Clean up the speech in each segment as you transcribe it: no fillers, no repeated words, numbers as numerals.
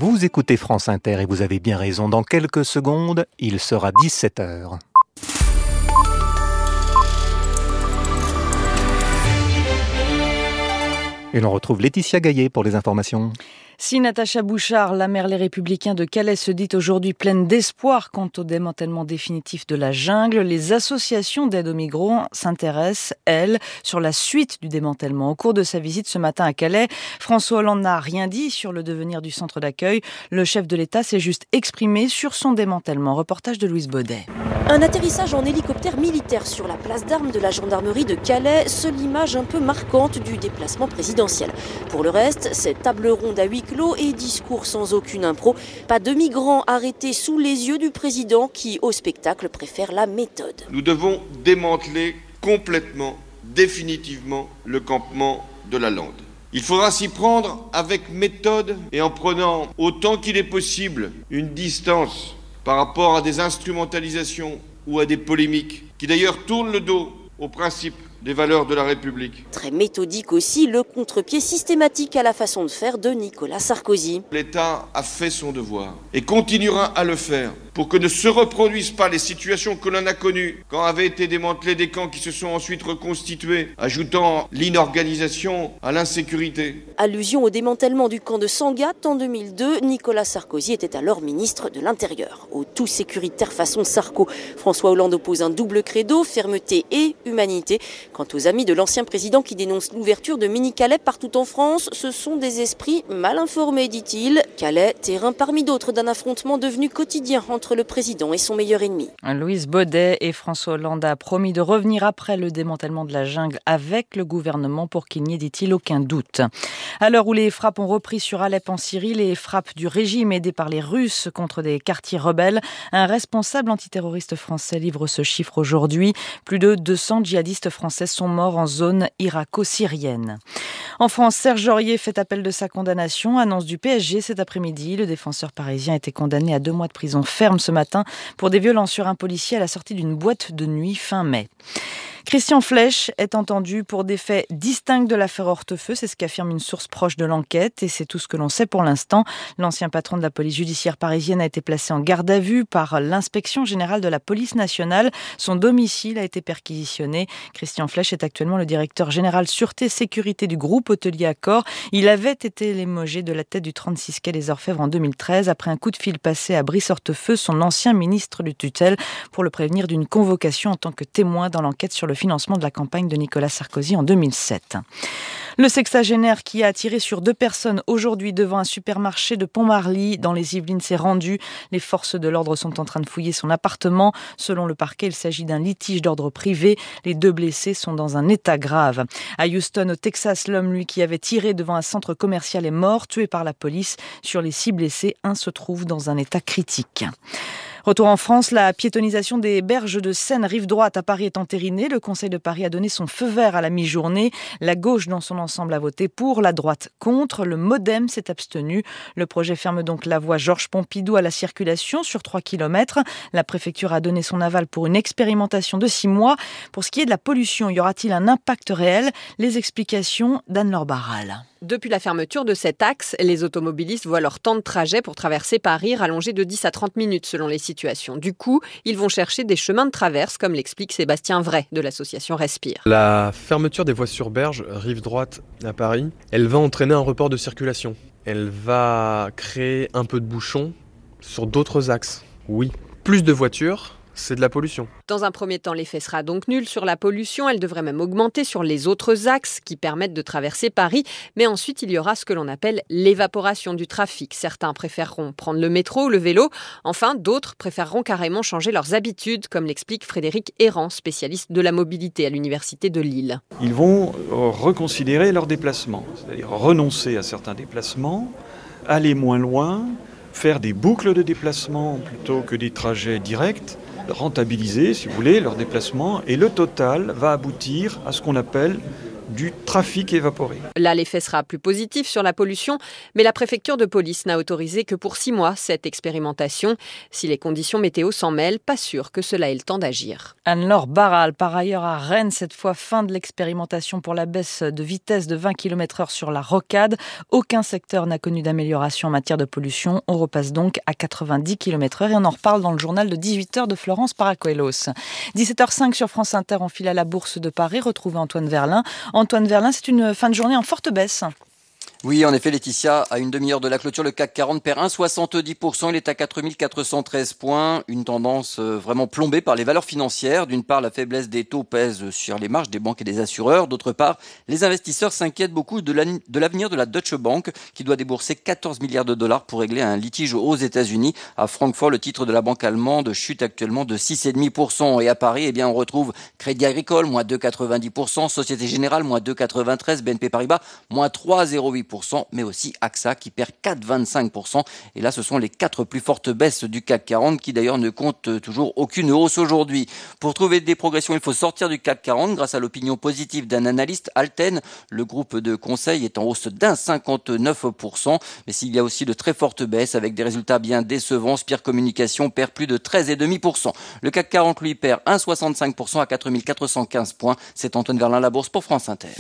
Vous écoutez France Inter et vous avez bien raison. Dans quelques secondes, il sera 17h. Et l'on retrouve Laetitia Gaillet pour les informations. Si Natacha Bouchard, la maire Les Républicains de Calais, se dit aujourd'hui pleine d'espoir quant au démantèlement définitif de la jungle, les associations d'aide aux migrants s'intéressent, elles, sur la suite du démantèlement. Au cours de sa visite ce matin à Calais, François Hollande n'a rien dit sur le devenir du centre d'accueil. Le chef de l'État s'est juste exprimé sur son démantèlement. Reportage de Louise Baudet. Un atterrissage en hélicoptère militaire sur la place d'armes de la gendarmerie de Calais, seule image un peu marquante du déplacement présidentiel. Pour le reste, c'est table ronde à huis clos et discours sans aucune impro. Pas de migrants arrêtés sous les yeux du président qui, au spectacle, préfère la méthode. Nous devons démanteler complètement, définitivement, le campement de la Lande. Il faudra s'y prendre avec méthode et en prenant autant qu'il est possible une distance par rapport à des instrumentalisations ou à des polémiques qui d'ailleurs tournent le dos aux principes des valeurs de la République. Très méthodique aussi, le contre-pied systématique à la façon de faire de Nicolas Sarkozy. L'État a fait son devoir et continuera à le faire pour que ne se reproduisent pas les situations que l'on a connues quand avaient été démantelés des camps qui se sont ensuite reconstitués, ajoutant l'inorganisation à l'insécurité. Allusion au démantèlement du camp de Sangatte en 2002, Nicolas Sarkozy était alors ministre de l'Intérieur. Au tout sécuritaire façon Sarko, François Hollande oppose un double credo, fermeté et humanité. Quant aux amis de l'ancien président qui dénoncent l'ouverture de mini-Calais partout en France, ce sont des esprits mal informés, dit-il. Calais, terrain parmi d'autres d'un affrontement devenu quotidien entre le président et son meilleur ennemi. Louise Baudet et François Hollande a promis de revenir après le démantèlement de la jungle avec le gouvernement pour qu'il n'y ait, dit-il, aucun doute. À l'heure où les frappes ont repris sur Alep en Syrie, les frappes du régime aidé par les Russes contre des quartiers rebelles, un responsable antiterroriste français livre ce chiffre aujourd'hui. Plus de 200 djihadistes français sont morts en zone irako-syrienne. En France, Serge Aurier fait appel de sa condamnation. Annonce du PSG cet après-midi. Le défenseur parisien a été condamné à 2 mois de prison ferme ce matin pour des violences sur un policier à la sortie d'une boîte de nuit fin mai. Christian Flech est entendu pour des faits distincts de l'affaire Hortefeux, c'est ce qu'affirme une source proche de l'enquête et c'est tout ce que l'on sait pour l'instant. L'ancien patron de la police judiciaire parisienne a été placé en garde à vue par l'inspection générale de la police nationale. Son domicile a été perquisitionné. Christian Flech est actuellement le directeur général sûreté sécurité du groupe hôtelier Accor. Il avait été limogé de la tête du 36 quai des Orfèvres en 2013 après un coup de fil passé à Brice Hortefeux, son ancien ministre de tutelle, pour le prévenir d'une convocation en tant que témoin dans l'enquête sur le financement de la campagne de Nicolas Sarkozy en 2007. Le sexagénaire qui a tiré sur 2 personnes aujourd'hui devant un supermarché de Pont-Marly dans les Yvelines s'est rendu. Les forces de l'ordre sont en train de fouiller son appartement. Selon le parquet, il s'agit d'un litige d'ordre privé. Les 2 blessés sont dans un état grave. À Houston, au Texas, l'homme, lui, qui avait tiré devant un centre commercial est mort, tué par la police. Sur les 6 blessés, un se trouve dans un état critique. Retour en France, la piétonisation des berges de Seine, rive droite à Paris est entérinée. Le Conseil de Paris a donné son feu vert à la mi-journée. La gauche dans son ensemble a voté pour, la droite contre. Le MoDem s'est abstenu. Le projet ferme donc la voie Georges Pompidou à la circulation sur 3 km. La préfecture a donné son aval pour une expérimentation de 6 mois. Pour ce qui est de la pollution, y aura-t-il un impact réel? Les explications d'Anne-Laure Barral. Depuis la fermeture de cet axe, les automobilistes voient leur temps de trajet pour traverser Paris rallongé de 10 à 30 minutes selon les situations. Du coup, ils vont chercher des chemins de traverse, comme l'explique Sébastien Vray de l'association Respire. La fermeture des voies sur berge, rive droite à Paris, elle va entraîner un report de circulation. Elle va créer un peu de bouchons sur d'autres axes. Oui, plus de voitures, c'est de la pollution. Dans un premier temps, l'effet sera donc nul sur la pollution. Elle devrait même augmenter sur les autres axes qui permettent de traverser Paris. Mais ensuite, il y aura ce que l'on appelle l'évaporation du trafic. Certains préféreront prendre le métro ou le vélo. Enfin, d'autres préféreront carrément changer leurs habitudes, comme l'explique Frédéric Errand, spécialiste de la mobilité à l'Université de Lille. Ils vont reconsidérer leurs déplacements, c'est-à-dire renoncer à certains déplacements, aller moins loin, faire des boucles de déplacement plutôt que des trajets directs. rentabiliser, si vous voulez, leurs déplacements, et le total va aboutir à ce qu'on appelle du trafic évaporé. Là, l'effet sera plus positif sur la pollution, mais la préfecture de police n'a autorisé que pour 6 mois cette expérimentation. Si les conditions météo s'en mêlent, pas sûr que cela ait le temps d'agir. Anne-Laure Barral, par ailleurs à Rennes, cette fois fin de l'expérimentation pour la baisse de vitesse de 20 km/h sur la rocade. Aucun secteur n'a connu d'amélioration en matière de pollution. On repasse donc à 90 km/h et on en reparle dans le journal de 18h de Florence Paracuelos. 17h05 sur France Inter, on file à la Bourse de Paris, retrouver Antoine Verlin. Antoine Verlin, c'est une fin de journée en forte baisse. Oui, en effet, Laetitia, à une demi-heure de la clôture, le CAC 40 perd 1,70%. Il est à 4413 points. Une tendance vraiment plombée par les valeurs financières. D'une part, la faiblesse des taux pèse sur les marges des banques et des assureurs. D'autre part, les investisseurs s'inquiètent beaucoup de l'avenir de la Deutsche Bank, qui doit débourser 14 milliards de dollars pour régler un litige aux États-Unis. À Francfort, le titre de la banque allemande chute actuellement de 6,5%. Et à Paris, on retrouve Crédit Agricole, moins 2,90%. Société Générale, moins 2,93%. BNP Paribas, moins 3,08%. Mais aussi AXA qui perd 4,25%. Et là, ce sont les 4 plus fortes baisses du CAC 40 qui d'ailleurs ne comptent toujours aucune hausse aujourd'hui. Pour trouver des progressions, il faut sortir du CAC 40 grâce à l'opinion positive d'un analyste, Alten. Le groupe de conseil est en hausse d'1,59%. Mais s'il y a aussi de très fortes baisses avec des résultats bien décevants, Spire Communication perd plus de 13,5%. Le CAC 40 lui perd 1,65% à 4415 points. C'est Antoine Verlin, la Bourse pour France Inter.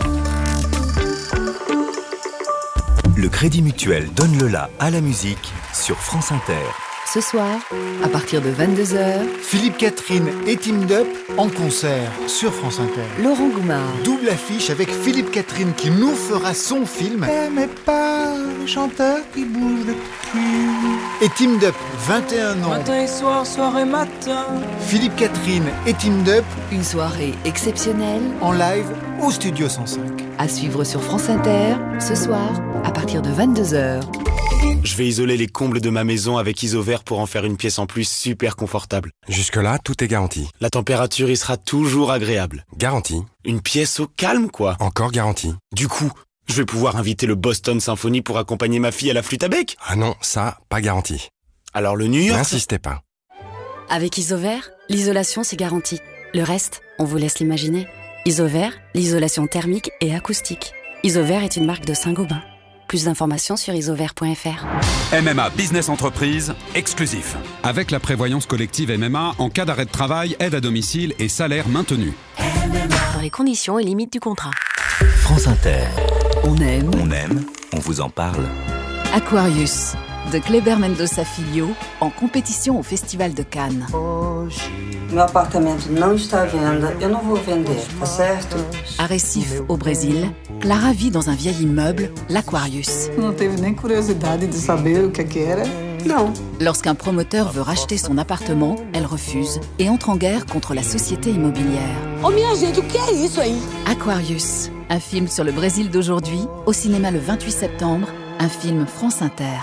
Le Crédit Mutuel donne le la à la musique sur France Inter. Ce soir, à partir de 22h, Philippe Catherine et Team Up en concert sur France Inter. Laurent Goumard. Double affiche avec Philippe Catherine qui nous fera son film. T'aimais pas les chanteurs qui bougent le cul. Et Team Up, 21 ans. Matin et soir, soir et matin. Philippe Catherine et Team Up. Une soirée exceptionnelle. En live au Studio 105. À suivre sur France Inter, ce soir, à partir de 22h. Je vais isoler les combles de ma maison avec Isover pour en faire une pièce en plus super confortable. Jusque-là, tout est garanti. La température y sera toujours agréable. Garanti. Une pièce au calme, quoi. Encore garanti. Du coup, je vais pouvoir inviter le Boston Symphony pour accompagner ma fille à la flûte à bec. Ah non, ça, pas garanti. Alors le New York... N'insistez pas. Avec Isover, l'isolation c'est garanti. Le reste, on vous laisse l'imaginer. Isover, l'isolation thermique et acoustique. Isover est une marque de Saint-Gobain. Plus d'informations sur isover.fr. MMA Business Entreprise, exclusif. Avec la prévoyance collective MMA, en cas d'arrêt de travail, aide à domicile et salaire maintenu. Dans les conditions et limites du contrat. France Inter. On aime. On aime, on vous en parle. Aquarius, de Kleber Mendonça Filho, en compétition au Festival de Cannes. Meu apartamento não está à venda, eu não vou vender, tá certo? À Recife, au Brésil, Clara vit dans un vieil immeuble, l'Aquarius. Não teve nem curiosidade de saber o que era? Non. Lorsqu'un promoteur veut racheter son appartement, elle refuse et entre en guerre contre la société immobilière. Oh minha gente, o que é isso aí? Aquarius, un film sur le Brésil d'aujourd'hui, au cinéma le 28 septembre, un film France Inter.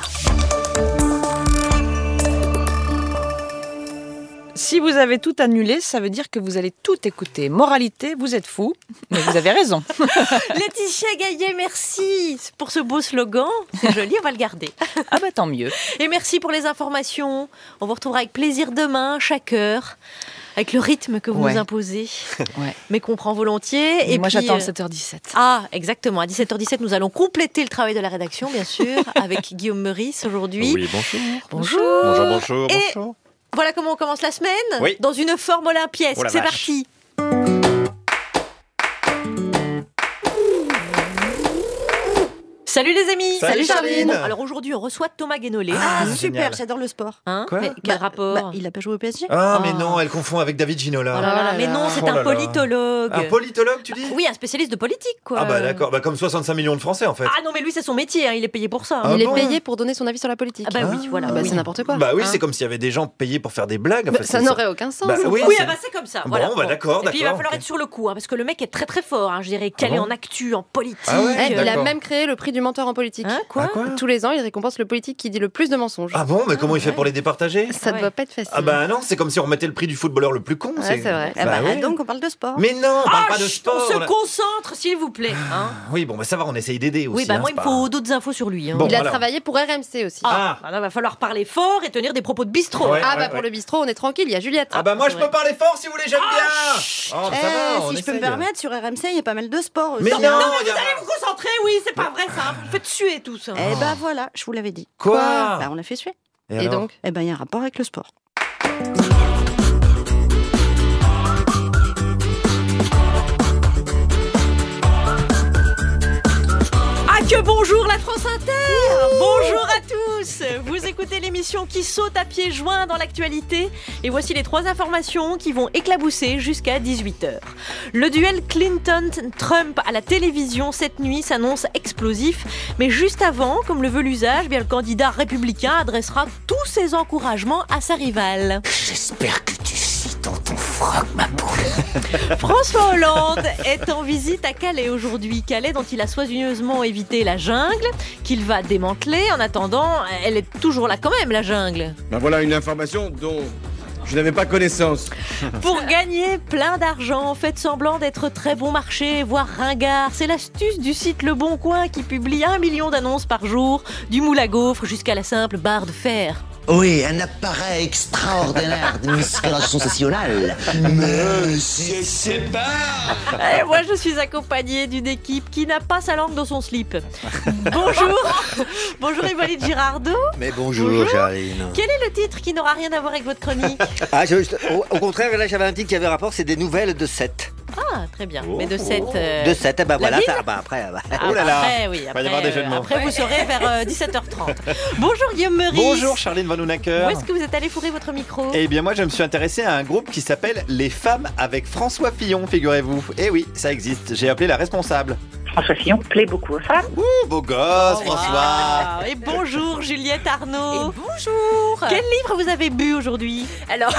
Si vous avez tout annulé, ça veut dire que vous allez tout écouter. Moralité, vous êtes fous, mais vous avez raison. Laetitia Gaillet, merci pour ce beau slogan. C'est joli, on va le garder. Ah bah tant mieux. Et merci pour les informations. On vous retrouvera avec plaisir demain, chaque heure, avec le rythme que vous nous imposez, mais qu'on prend volontiers. Et moi, puis, j'attends 7h17. Ah, exactement. À 17h17, nous allons compléter le travail de la rédaction, bien sûr, avec Guillaume Meurice aujourd'hui. Oui, bonjour. Bonjour. Bonjour. Voilà comment on commence la semaine, oui. Dans une forme olympiesque. C'est parti. Salut les amis. Salut Charline. Alors aujourd'hui on reçoit Thomas Guénolé. Ah super, j'adore le sport. Quoi? Mais quel rapport? Il a pas joué au PSG? Ah mais non, elle confond avec David Ginola. Oh là, mais non, c'est un politologue. Un politologue, tu dis? Oui, un spécialiste de politique, quoi. Ah bah d'accord, bah comme 65 millions de Français en fait. Ah non, mais lui c'est son métier, hein. Il est payé pour ça. Il est payé pour donner son avis sur la politique. Ah bah oui, voilà. Bah, c'est n'importe quoi. Bah oui, c'est comme s'il y avait des gens payés pour faire des blagues. En fait, ça n'aurait aucun sens. Bah, oui, c'est comme ça. Voilà. Bon, bah d'accord. Et puis il va falloir être sur le coup, parce que le mec est très très fort. Je dirais calé en actu, en politique. Il a même créé le prix du menteur en politique. Quoi ? Tous les ans, ils récompensent le politique qui dit le plus de mensonges. Ah bon, mais comment il fait pour les départager ? Ça ne doit pas être facile. Ah bah non, c'est comme si on remettait le prix du footballeur le plus con. C'est vrai. Ouais. Donc on parle de sport. Mais non, on parle pas de sport. On se concentre, s'il vous plaît. Hein. Oui, bon, bah ça va, on essaye d'aider aussi. Oui, bah moi, il me faut d'autres infos sur lui. Hein. Bon, il a travaillé pour RMC aussi. Bah là, va falloir parler fort et tenir des propos de bistrot. Pour le bistrot, on est tranquille, il y a Juliette. Ah bah moi, je peux parler fort si vous voulez, j'aime bien. Si je peux me permettre, sur RMC, il y a pas mal de sport aussi. Mais non, vous allez vous concentrer, oui, c'est pas vrai ça. Vous faites suer tout ça. Eh ben voilà, je vous l'avais dit. Quoi ? On a fait suer. Et donc ? Eh ben il y a un rapport avec le sport. Bonjour la France Inter. Bonjour à tous. Vous écoutez l'émission qui saute à pieds joints dans l'actualité. Et voici les 3 informations qui vont éclabousser jusqu'à 18h. Le duel Clinton-Trump à la télévision cette nuit s'annonce explosif. Mais juste avant, comme le veut l'usage, le candidat républicain adressera tous ses encouragements à sa rivale. J'espère que tu chies dans ton froc, ma poule. François Hollande est en visite à Calais aujourd'hui. Calais dont il a soigneusement évité la jungle, qu'il va démanteler. En attendant, elle est toujours là quand même, la jungle. Ben voilà une information dont je n'avais pas connaissance. Pour gagner plein d'argent, faites semblant d'être très bon marché, voire ringard. C'est l'astuce du site Le Bon Coin qui publie 1 million d'annonces par jour, du moule à gaufres jusqu'à la simple barre de fer. Oui, un appareil extraordinaire de musculation sensationnelle. Monsieur Sépar. Et moi, je suis accompagnée d'une équipe qui n'a pas sa langue dans son slip. Bonjour Hippolyte Girardot. Mais bonjour Charline. Quel est le titre qui n'aura rien à voir avec votre chronique ? Au contraire, là j'avais un titre qui avait rapport, c'est des nouvelles de 7. Ah, très bien. Mais de 7... De 7, eh ben voilà, ville après... Oh là là. Après, oui. Va y avoir des jeux de mots. Après, vous saurez vers 17h30. Bonjour Guillaume Meurice. Bonjour Charline Vanhoenacker. Où est-ce que vous êtes allé fourrer votre micro ? Eh bien moi je me suis intéressé à un groupe qui s'appelle Les Femmes avec François Fillon, figurez-vous. Eh oui, ça existe, j'ai appelé la responsable. François Fillon plaît beaucoup aux femmes. Ouh, beau gosse, François. Et bonjour Juliette Arnaud. Et bonjour. Quel livre vous avez bu aujourd'hui ? Alors,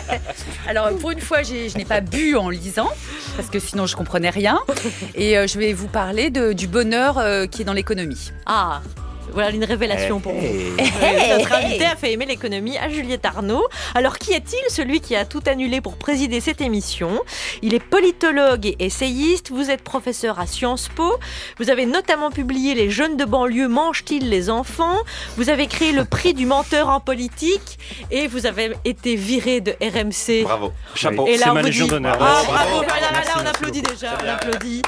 pour une fois, je n'ai pas bu en lisant, parce que sinon je comprenais rien. Et je vais vous parler du bonheur qui est dans l'économie. Ah, voilà une révélation pour vous. Notre invité a fait aimer l'économie à Juliette Arnaud. Alors qui est-il, celui qui a tout annulé pour présider cette émission ? Il est politologue et essayiste, vous êtes professeur à Sciences Po, vous avez notamment publié Les jeunes de banlieue mangent-ils les enfants ? Vous avez créé le prix du menteur en politique et vous avez été viré de RMC. Bravo, chapeau. Et là, c'est ma légion d'honneur. Ah, bravo, là, on applaudit déjà, on applaudit.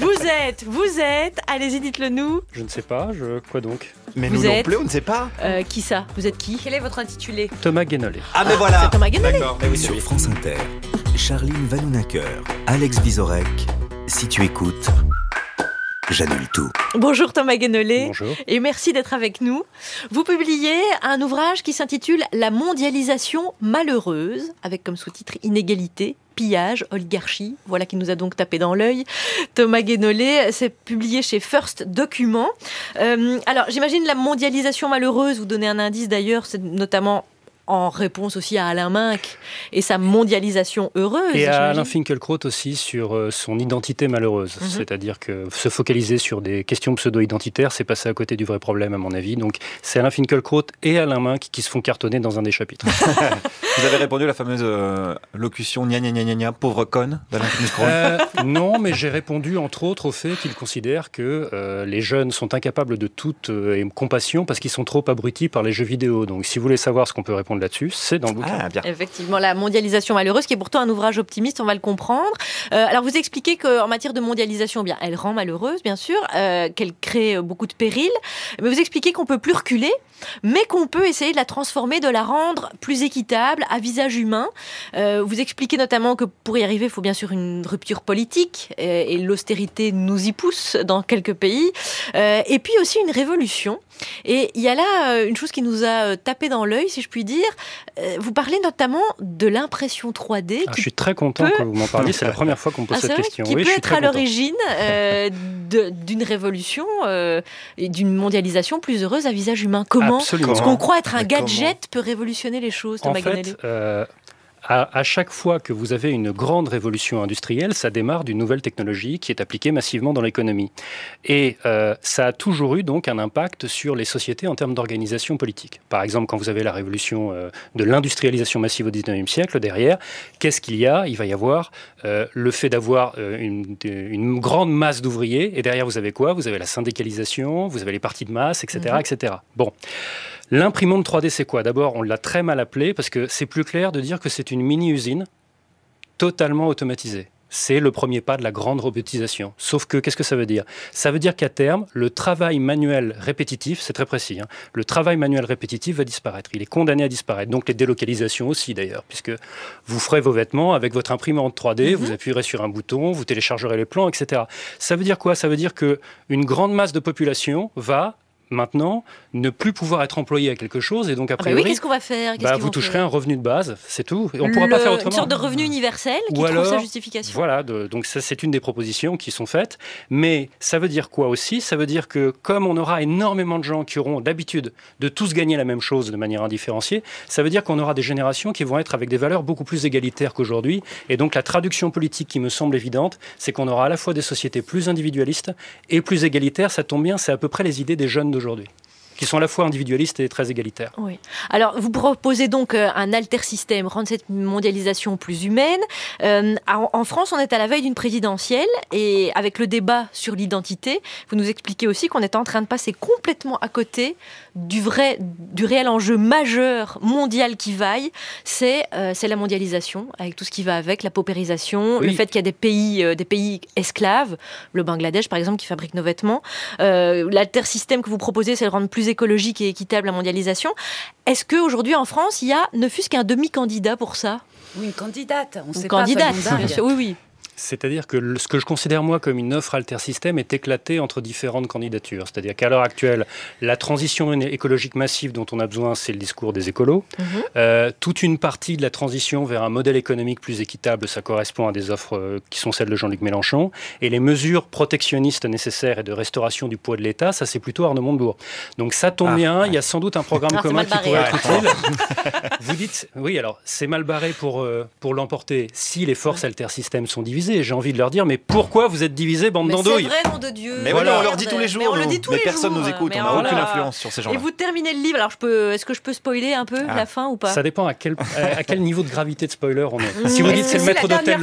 Vous êtes, allez-y, dites-le nous. Je ne sais pas, quoi donc ? Mais vous nous êtes... non plus, on ne sait pas. Qui ça ? Vous êtes qui ? Quel est votre intitulé ? Thomas Guénolé. Ah mais voilà. C'est Thomas Guénolé. D'accord, mais oui, Sur France Inter, Charline Vanhoenacker, Alex Vizorek. Si tu écoutes, j'annule tout. Bonjour Thomas Guénolé. Bonjour. Et merci d'être avec nous. Vous publiez un ouvrage qui s'intitule La mondialisation malheureuse, avec comme sous-titre Inégalité, pillage, oligarchie. Voilà qui nous a donc tapé dans l'œil. Thomas Guénolé, c'est publié chez First Document. Alors j'imagine la mondialisation malheureuse, vous donnez un indice d'ailleurs, c'est notamment en réponse aussi à Alain Minc et sa mondialisation heureuse. Et à Alain Finkielkraut aussi sur son identité malheureuse. C'est-à-dire que se focaliser sur des questions pseudo-identitaires, c'est passer à côté du vrai problème à mon avis. Donc c'est Alain Finkielkraut et Alain Minc qui se font cartonner dans un des chapitres. Vous avez répondu à la fameuse locution gna gna gna gna gna, pauvre conne d'Alain Finkielkraut. Non, mais j'ai répondu entre autres au fait qu'il considère que les jeunes sont incapables de toute compassion parce qu'ils sont trop abrutis par les jeux vidéo. Donc si vous voulez savoir ce qu'on peut répondre là-dessus, c'est dans le bouquin. Ah, bien. Effectivement, la mondialisation malheureuse, qui est pourtant un ouvrage optimiste, on va le comprendre. Alors, vous expliquez qu'en matière de mondialisation, bien, elle rend malheureuse, bien sûr, qu'elle crée beaucoup de périls, mais vous expliquez qu'on ne peut plus reculer, mais qu'on peut essayer de la transformer, de la rendre plus équitable, à visage humain. Vous expliquez notamment que pour y arriver, il faut bien sûr une rupture politique, et l'austérité nous y pousse dans quelques pays, et puis aussi une révolution. Et il y a là une chose qui nous a tapé dans l'œil, si je puis dire. Vous parlez notamment de l'impression 3D. Je suis très content que vous m'en parliez. C'est la première fois qu'on me pose cette question. Qui peut être à l'origine d'une révolution et d'une mondialisation plus heureuse à visage humain. Comment ? Absolument. Ce qu'on croit être un gadget peut révolutionner les choses, Thomas Guénolé. À chaque fois que vous avez une grande révolution industrielle, ça démarre d'une nouvelle technologie qui est appliquée massivement dans l'économie. Et ça a toujours eu donc un impact sur les sociétés en termes d'organisation politique. Par exemple, quand vous avez la révolution de l'industrialisation massive au XIXe siècle, derrière, qu'est-ce qu'il y a ? Il va y avoir le fait d'avoir une grande masse d'ouvriers, et derrière vous avez quoi ? Vous avez la syndicalisation, vous avez les partis de masse, etc. etc. Bon. L'imprimante 3D, c'est quoi ? D'abord, on l'a très mal appelé parce que c'est plus clair de dire que c'est une mini-usine totalement automatisée. C'est le premier pas de la grande robotisation. Sauf que, qu'est-ce que ça veut dire ? Ça veut dire qu'à terme, le travail manuel répétitif, c'est très précis, le travail manuel répétitif va disparaître. Il est condamné à disparaître. Donc les délocalisations aussi d'ailleurs, puisque vous ferez vos vêtements avec votre imprimante 3D, vous appuierez sur un bouton, vous téléchargerez les plans, etc. Ça veut dire quoi ? Ça veut dire qu'une grande masse de population va maintenant ne plus pouvoir être employé à quelque chose et donc a priori, qu'est-ce qu'on va faire ? Vous toucherez un revenu de base, c'est tout. On ne pourra pas faire autrement. Une sorte de revenu universel qui trouve sa justification. Voilà, donc ça c'est une des propositions qui sont faites. Mais ça veut dire quoi aussi ? Ça veut dire que comme on aura énormément de gens qui auront l'habitude de tous gagner la même chose de manière indifférenciée, ça veut dire qu'on aura des générations qui vont être avec des valeurs beaucoup plus égalitaires qu'aujourd'hui. Et donc la traduction politique qui me semble évidente, c'est qu'on aura à la fois des sociétés plus individualistes et plus égalitaires. Ça tombe bien, c'est à peu près les idées des jeunes d'aujourd'hui, qui sont à la fois individualistes et très égalitaires. Oui. Alors, vous proposez donc un alter-système, rendre cette mondialisation plus humaine. En France, on est à la veille d'une présidentielle et avec le débat sur l'identité, vous nous expliquez aussi qu'on est en train de passer complètement à côté du réel enjeu majeur mondial qui vaille, c'est la mondialisation, avec tout ce qui va avec, la paupérisation, le fait qu'il y a des pays esclaves, le Bangladesh par exemple qui fabrique nos vêtements. L'alter-système que vous proposez, c'est de rendre plus écologique et équitable la mondialisation. Est-ce qu'aujourd'hui en France, il y a ne fût-ce qu'un demi-candidat pour ça ? Ou une candidate, on ne sait candidate, pas. bien sûr, oui. C'est-à-dire que ce que je considère, moi, comme une offre alter-système est éclatée entre différentes candidatures. C'est-à-dire qu'à l'heure actuelle, la transition écologique massive dont on a besoin, c'est le discours des écolos. Toute une partie de la transition vers un modèle économique plus équitable, ça correspond à des offres qui sont celles de Jean-Luc Mélenchon. Et les mesures protectionnistes nécessaires et de restauration du poids de l'État, ça, c'est plutôt Arnaud Montebourg. Donc ça tombe bien, il y a sans doute un programme commun qui pourrait être utile. Vous dites, oui, alors, c'est mal barré pour l'emporter si les forces alter-système sont divisées. J'ai envie de leur dire, mais pourquoi vous êtes divisés, bande d'andouilles ? C'est vrai, nom de Dieu. Mais voilà, on leur dit tous les jours. Mais personne nous écoute, on n'a aucune influence sur ces gens-là. Et vous terminez le livre, alors est-ce que je peux spoiler un peu la fin ou pas ? Ça dépend à quel niveau de gravité de spoiler on est. Si vous dites c'est le maître d'hôtel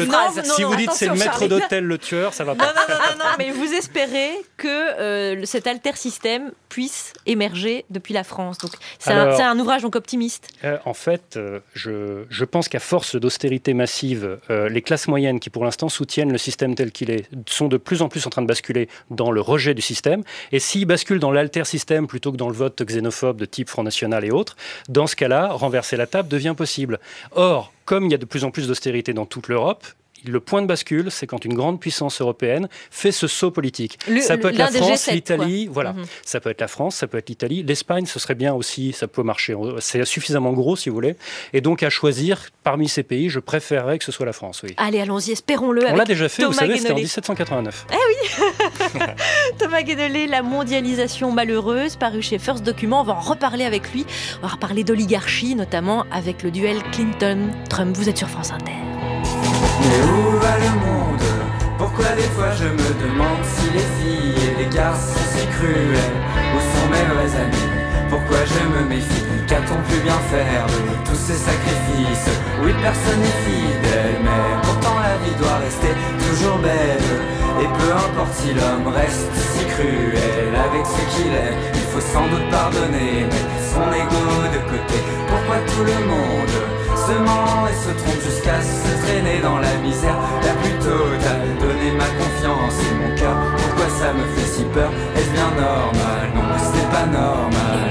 le tueur, ça va pas. Non, mais vous espérez que cet alter-système puisse émerger depuis la France. Donc c'est un ouvrage donc optimiste. En fait, je pense qu'à force d'austérité massive, les classes moyennes qui pour l'instant soutiennent le système tel qu'il est sont de plus en plus en train de basculer dans le rejet du système. Et s'ils basculent dans l'alter-système plutôt que dans le vote xénophobe de type Front National et autres, dans ce cas-là, renverser la table devient possible. Or, comme il y a de plus en plus d'austérité dans toute l'Europe, le point de bascule, c'est quand une grande puissance européenne fait ce saut politique. Ça peut être la France, l'Italie, voilà. Ça peut être la France, ça peut être l'Italie. L'Espagne, ce serait bien aussi, ça peut marcher. C'est suffisamment gros, si vous voulez. Et donc, à choisir, parmi ces pays, je préférerais que ce soit la France, oui. Allez, allons-y, espérons-le. On l'a déjà fait, vous savez, c'était en 1789. Eh oui. Thomas Guénolé, La mondialisation malheureuse, paru chez First Document. On va en reparler avec lui. On va reparler d'oligarchie, notamment avec le duel Clinton-Trump. Vous êtes sur France Inter. Mais où va le monde ? Pourquoi des fois je me demande si les filles et les garçons sont si cruels ? Où sont mes vrais amis ? Pourquoi je me méfie ? Qu'a-t-on pu bien faire de tous ces sacrifices ? Oui, personne n'est fidèle, mais pourtant la vie doit rester toujours belle. Et peu importe si l'homme reste si cruel avec ce qu'il est, il faut sans doute pardonner, mettre son ego de côté. Pourquoi tout le monde se ment et se trompe jusqu'à se traîner dans la misère la plus totale, donner ma confiance et mon cœur. Pourquoi ça me fait si peur? Est-ce bien normal? Non, ce n'est pas normal.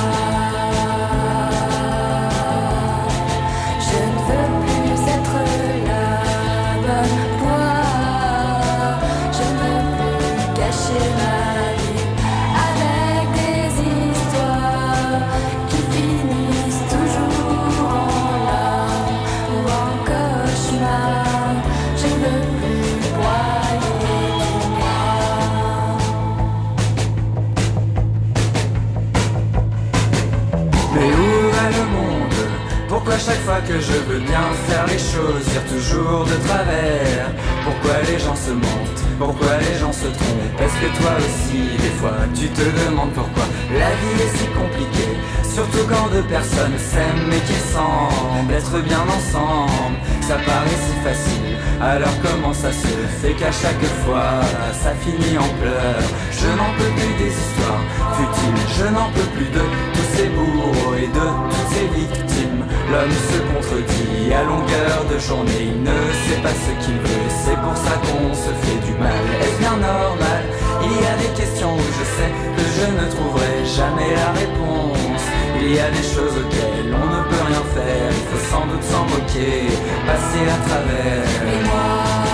Je ne veux plus être la bonne voix. Je ne veux plus cacher ma vie avec des histoires qui finissent toujours en larmes ou en cauchemar. Je ne veux plus broyer du noir. Pourquoi chaque fois que je veux bien faire les choses, dire toujours de travers? Pourquoi les gens se mentent? Pourquoi les gens se trompent? Est-ce que toi aussi, des fois, tu te demandes pourquoi la vie est si compliquée? Surtout quand deux personnes s'aiment mais qu'ils semblent être bien ensemble. Ça paraît si facile, alors comment ça se fait qu'à chaque fois ça finit en pleurs? Je n'en peux plus des histoires futiles, je n'en peux plus de tous ces bourreaux et de toutes ces victimes. L'homme se contredit à longueur de journée, il ne sait pas ce qu'il veut, c'est pour ça qu'on se fait du mal. Est-ce bien normal? Il y a des questions où je sais que je ne trouverai jamais la réponse. Il y a des choses auxquelles on ne peut rien faire, il faut sans doute s'en moquer, passer à travers. Et moi,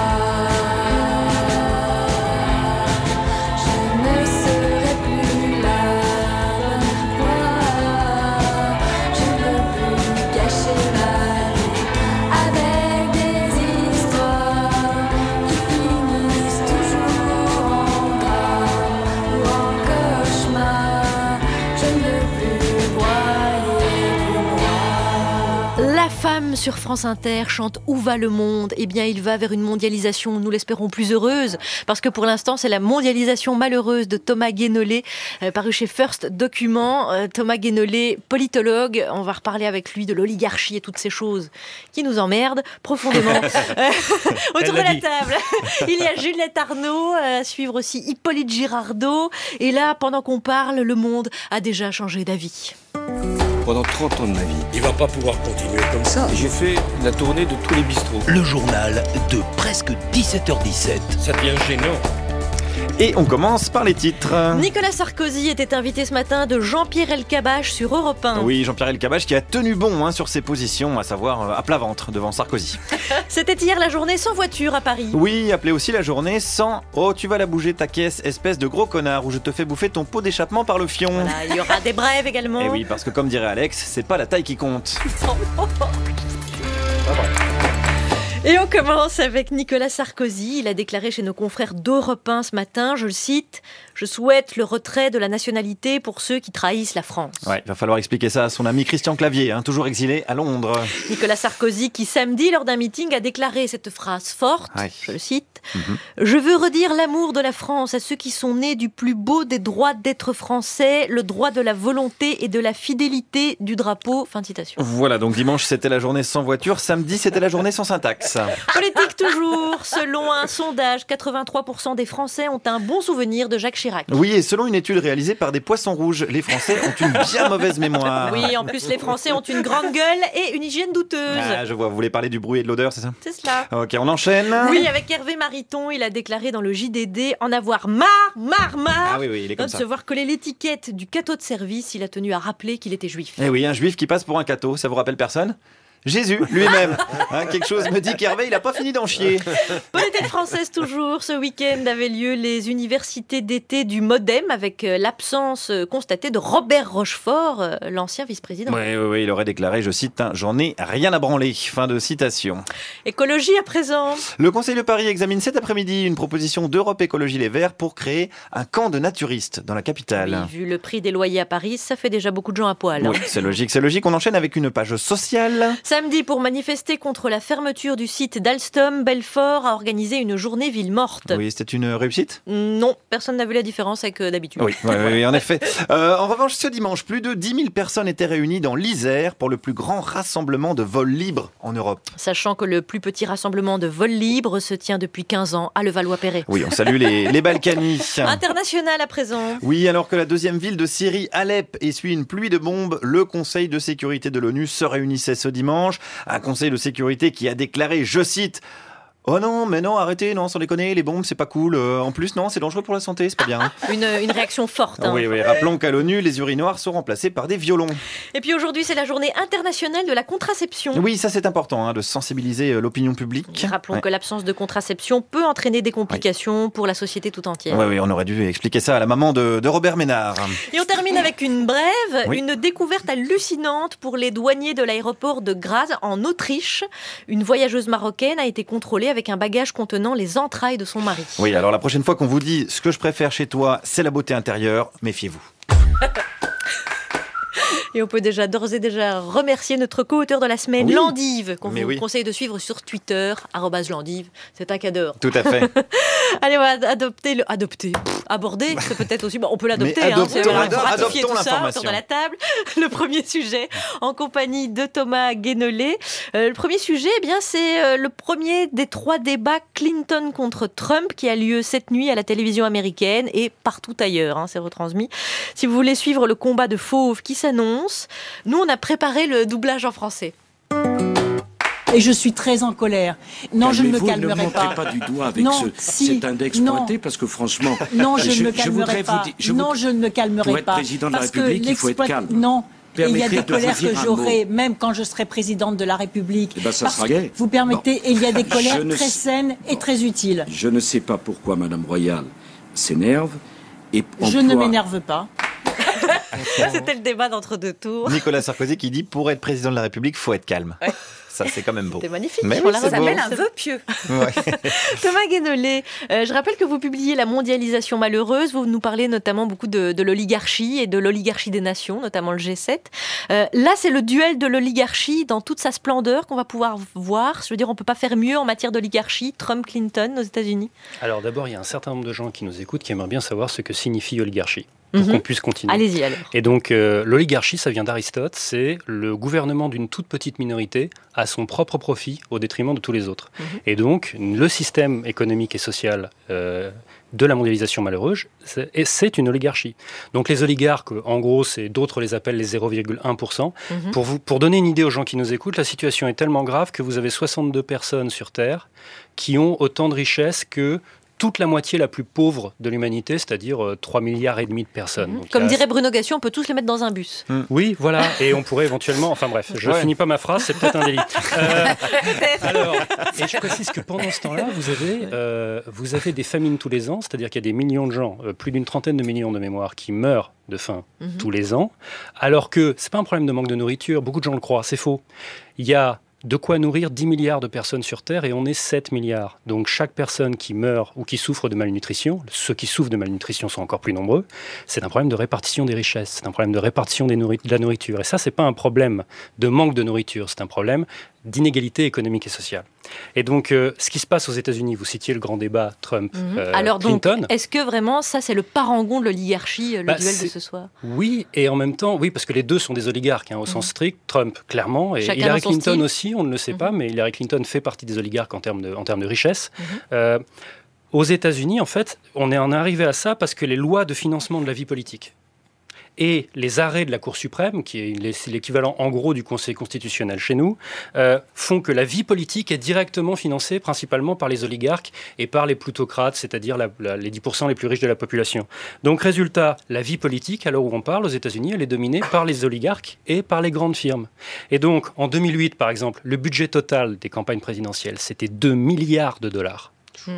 je ne serai plus la bonne voix. Je ne veux plus cacher ma vie avec des histoires qui finissent toujours en drame ou en cauchemar. Je ne veux plus broyer plus loin. La femme sur France Inter chante Où va le monde? Eh bien, il va vers une mondialisation, nous l'espérons, plus heureuse, parce que pour l'instant, c'est la mondialisation malheureuse de Thomas Guénolé, paru chez First Document. Thomas Guénolé, politologue, on va reparler avec lui de l'oligarchie et toutes ces choses qui nous emmerdent profondément. Autour de la table, il y a Juliette Arnaud, à suivre aussi Hippolyte Girardot, et là, pendant qu'on parle, le monde a déjà changé d'avis. Pendant 30 ans de ma vie. Il va pas pouvoir continuer comme ça. J'ai fait la tournée de tous les bistrots. Le journal de presque 17h17. Ça devient gênant. Et on commence par les titres. Nicolas Sarkozy était invité ce matin de Jean-Pierre Elkabbach sur Europe 1. Oui, Jean-Pierre Elkabbach qui a tenu bon sur ses positions, à savoir à plat ventre devant Sarkozy. C'était hier la journée sans voiture à Paris. Oui, appelée aussi la journée sans « Oh, tu vas la bouger ta caisse, espèce de gros connard, ou je te fais bouffer ton pot d'échappement par le fion. » Voilà, il y aura des brèves également. Et oui, parce que comme dirait Alex, c'est pas la taille qui compte. Et on commence avec Nicolas Sarkozy. Il a déclaré chez nos confrères d'Europe 1 ce matin, je le cite, « Je souhaite le retrait de la nationalité pour ceux qui trahissent la France. » Ouais, il va falloir expliquer ça à son ami Christian Clavier, toujours exilé à Londres. Nicolas Sarkozy qui samedi, lors d'un meeting, a déclaré cette phrase forte, je le cite, « Je veux redire l'amour de la France à ceux qui sont nés du plus beau des droits d'être français, le droit de la volonté et de la fidélité du drapeau. » Fin de citation. Voilà, donc dimanche c'était la journée sans voiture, samedi c'était la journée sans syntaxe. Politique toujours, selon un sondage, 83% des Français ont un bon souvenir de Jacques Chirac. Oui, et selon une étude réalisée par des poissons rouges, les Français ont une bien mauvaise mémoire. Oui, en plus les Français ont une grande gueule et une hygiène douteuse. Ah, je vois, vous voulez parler du bruit et de l'odeur, c'est ça? C'est cela. Ok, on enchaîne. Oui, avec Hervé Mariton, il a déclaré dans le JDD en avoir marre Ah oui, il est comme de ça. se voir coller l'étiquette du cateau de service. Il a tenu à rappeler qu'il était juif. Eh oui, un juif qui passe pour un cateau, ça vous rappelle personne? Jésus lui-même. Quelque chose me dit qu'Hervé, il n'a pas fini d'en chier. Politique française toujours. Ce week-end avaient lieu les universités d'été du MoDem avec l'absence constatée de Robert Rochefort, l'ancien vice-président. Oui, il aurait déclaré, je cite, « J'en ai rien à branler ». Fin de citation. Écologie à présent. Le Conseil de Paris examine cet après-midi une proposition d'Europe Écologie Les Verts pour créer un camp de naturistes dans la capitale. Oui, vu le prix des loyers à Paris, ça fait déjà beaucoup de gens à poil. Oui, c'est logique. On enchaîne avec une page sociale. Samedi, pour manifester contre la fermeture du site d'Alstom, Belfort a organisé une journée ville morte. Oui, c'était une réussite? Non, personne n'a vu la différence avec d'habitude. Oui, en effet. En revanche, ce dimanche, plus de 10 000 personnes étaient réunies dans l'Isère pour le plus grand rassemblement de vol libre en Europe. Sachant que le plus petit rassemblement de vol libre se tient depuis 15 ans à Levallois-Perret. Oui, on salue les Balkany. International à présent. Oui, alors que la deuxième ville de Syrie, Alep, essuie une pluie de bombes, le Conseil de sécurité de l'ONU se réunissait ce dimanche. Un conseil de sécurité qui a déclaré, je cite, « Oh non, mais non, arrêtez, non, sans déconner, les bombes, c'est pas cool. En plus, non, c'est dangereux pour la santé, c'est pas bien. » Une réaction forte. Hein. Oui, rappelons qu'à l'ONU, les urinoirs sont remplacés par des violons. Et puis aujourd'hui, c'est la journée internationale de la contraception. Oui, ça c'est important, de sensibiliser l'opinion publique. Rappelons que l'absence de contraception peut entraîner des complications pour la société tout entière. Oui, on aurait dû expliquer ça à la maman de Robert Ménard. Et on termine avec une brève, une découverte hallucinante pour les douaniers de l'aéroport de Graz en Autriche. Une voyageuse marocaine a été contrôlée avec un bagage contenant les entrailles de son mari. Oui, alors la prochaine fois qu'on vous dit ce que je préfère chez toi, c'est la beauté intérieure, méfiez-vous. Et on peut d'ores et déjà remercier notre co-auteur de la semaine, Landive, qu'on vous conseille de suivre sur Twitter, @Landive. C'est un cadeau. Tout à fait. Allez, on va aborder, c'est peut-être aussi... Bon, on peut l'adopter. Adoptons tout ça l'information. autour de la table. Le premier sujet, en compagnie de Thomas Guénolé. Le premier sujet, c'est le premier des 3 débats Clinton contre Trump qui a lieu cette nuit à la télévision américaine et partout ailleurs. C'est retransmis. Si vous voulez suivre le combat de fauves qui s'annonce, nous, on a préparé le doublage en français. Et je suis très en colère. Non, je ne me calmerai pas. Ne montrez pas du doigt avec cet index pointé, parce que franchement... Non, je ne me calmerai pas. Non, je ne me calmerai pas. Pour être président de la République, il faut être calme. Non. Et il y a des Permettez de colères vous dire que un j'aurai, mot. même quand je serai présidente de la République. Eh ben, ça Parce sera que gai. vous permettez, et il y a des colères Je ne très sais- saines et très utiles. Je ne sais pas pourquoi Madame Royal s'énerve et Je ne m'énerve pas. C'était le débat d'entre-deux tours. Nicolas Sarkozy qui dit pour être président de la République, faut être calme. Ça, c'est quand même beau. C'était magnifique. Mais On oui, l'a c'est Ça beau. s'appelle un vœu pieux. Ouais. Thomas Guénolé, je rappelle que vous publiez La mondialisation malheureuse. Vous nous parlez notamment beaucoup de l'oligarchie et de l'oligarchie des nations, notamment le G7. Là, c'est le duel de l'oligarchie dans toute sa splendeur qu'on va pouvoir voir. Je veux dire, on ne peut pas faire mieux en matière d'oligarchie. Trump-Clinton aux États-Unis. Alors d'abord, il y a un certain nombre de gens qui nous écoutent qui aimeraient bien savoir ce que signifie oligarchie, pour qu'on puisse continuer. Allez-y alors. Et donc, l'oligarchie, ça vient d'Aristote, c'est le gouvernement d'une toute petite minorité à son propre profit au détriment de tous les autres. Et donc, le système économique et social de la mondialisation malheureuse, c'est une oligarchie. Donc les oligarques, en gros, d'autres les appellent les 0,1%. Pour donner une idée aux gens qui nous écoutent, la situation est tellement grave que vous avez 62 personnes sur Terre qui ont autant de richesses que toute la moitié la plus pauvre de l'humanité, c'est-à-dire 3,5 milliards de personnes. Donc, Comme dirait Bruno Gassion, on peut tous les mettre dans un bus. Oui, voilà, et on pourrait éventuellement... Enfin bref, je ne finis pas ma phrase, c'est peut-être un délit. Alors, et je précise que pendant ce temps-là, vous avez des famines tous les ans, c'est-à-dire qu'il y a des millions de gens, plus d'une trentaine de millions de mémoire, qui meurent de faim tous les ans, alors que ce n'est pas un problème de manque de nourriture, beaucoup de gens le croient, c'est faux. Il y a de quoi nourrir 10 milliards de personnes sur Terre et on est 7 milliards. Donc chaque personne qui meurt ou qui souffre de malnutrition, ceux qui souffrent de malnutrition sont encore plus nombreux, c'est un problème de répartition des richesses, c'est un problème de répartition de la nourriture. Et ça, c'est pas un problème de manque de nourriture, c'est un problème d'inégalité économique et sociale. Et donc, ce qui se passe aux États-Unis, vous citiez le grand débat Trump-Clinton. Alors donc, est-ce que vraiment ça, c'est le parangon de l'oligarchie, le duel de ce soir? Oui, et en même temps, oui, parce que les deux sont des oligarques, au sens strict. Trump, clairement, et Chacun Hillary dans son Clinton style. aussi, on ne le sait pas, mais Hillary Clinton fait partie des oligarques en termes de richesse. Aux États-Unis, en fait, on est en arrivé à ça parce que les lois de financement de la vie politique et les arrêts de la Cour suprême, qui est l'équivalent en gros du Conseil constitutionnel chez nous, font que la vie politique est directement financée principalement par les oligarques et par les plutocrates, c'est-à-dire les 10% les plus riches de la population. Donc résultat, la vie politique, à l'heure où on parle, aux États-Unis, elle est dominée par les oligarques et par les grandes firmes. Et donc, en 2008, par exemple, le budget total des campagnes présidentielles, c'était 2 milliards de dollars.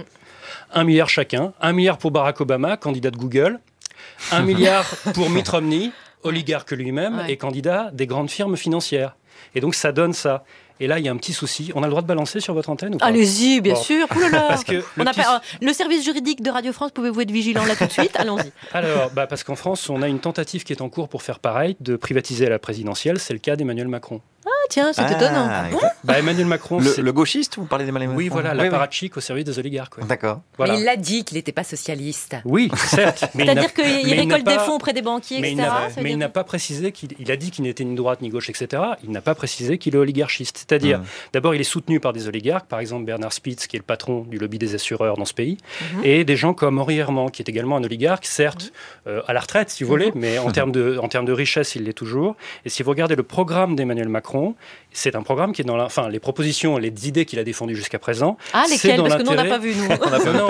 1 milliard chacun, 1 milliard pour Barack Obama, candidat de Google, 1 milliard pour Mitt Romney, oligarque lui-même, et candidat des grandes firmes financières. Et donc ça donne ça. Et là, il y a un petit souci. On a le droit de balancer sur votre antenne ou pas? Allez-y, bien sûr. Ouh là là. Parce que le service juridique de Radio France, pouvez-vous être vigilant là tout de suite? Allons-y. Alors, parce qu'en France, on a une tentative qui est en cours pour faire pareil, de privatiser la présidentielle. C'est le cas d'Emmanuel Macron. Ah tiens, c'est étonnant. Emmanuel Macron, le gauchiste, vous parlez d'Emmanuel Macron? Oui, voilà, l'apparatchik au service des oligarques. Ouais. D'accord. Voilà. Mais il l'a dit qu'il n'était pas socialiste. Oui, certes. C'est-à-dire qu'il récolte des fonds auprès des banquiers, mais etc. Mais il n'a pas précisé qu'il a dit qu'il n'était ni droite ni gauche, etc. Il n'a pas précisé qu'il est oligarchiste. C'est-à-dire, d'abord, il est soutenu par des oligarques, par exemple Bernard Spitz, qui est le patron du lobby des assureurs dans ce pays, et des gens comme Henri Herman, qui est également un oligarque, certes à la retraite, si vous voulez, mais en termes de richesse, il l'est toujours. Et si vous regardez le programme d'Emmanuel Macron, c'est un programme qui est dans les propositions, les idées qu'il a défendues jusqu'à présent. Ah, lesquelles? Parce que nous, on n'a pas vu, nous.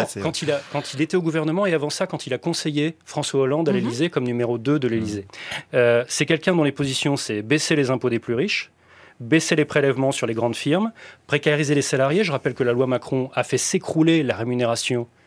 Quand il était au gouvernement et avant ça, quand il a conseillé François Hollande à l'Élysée comme numéro 2 de l'Élysée. C'est quelqu'un dont les positions, c'est baisser les impôts des plus riches, baisser les prélèvements sur les grandes firmes, précariser les salariés. Je rappelle que la loi Macron a fait s'écrouler la rémunération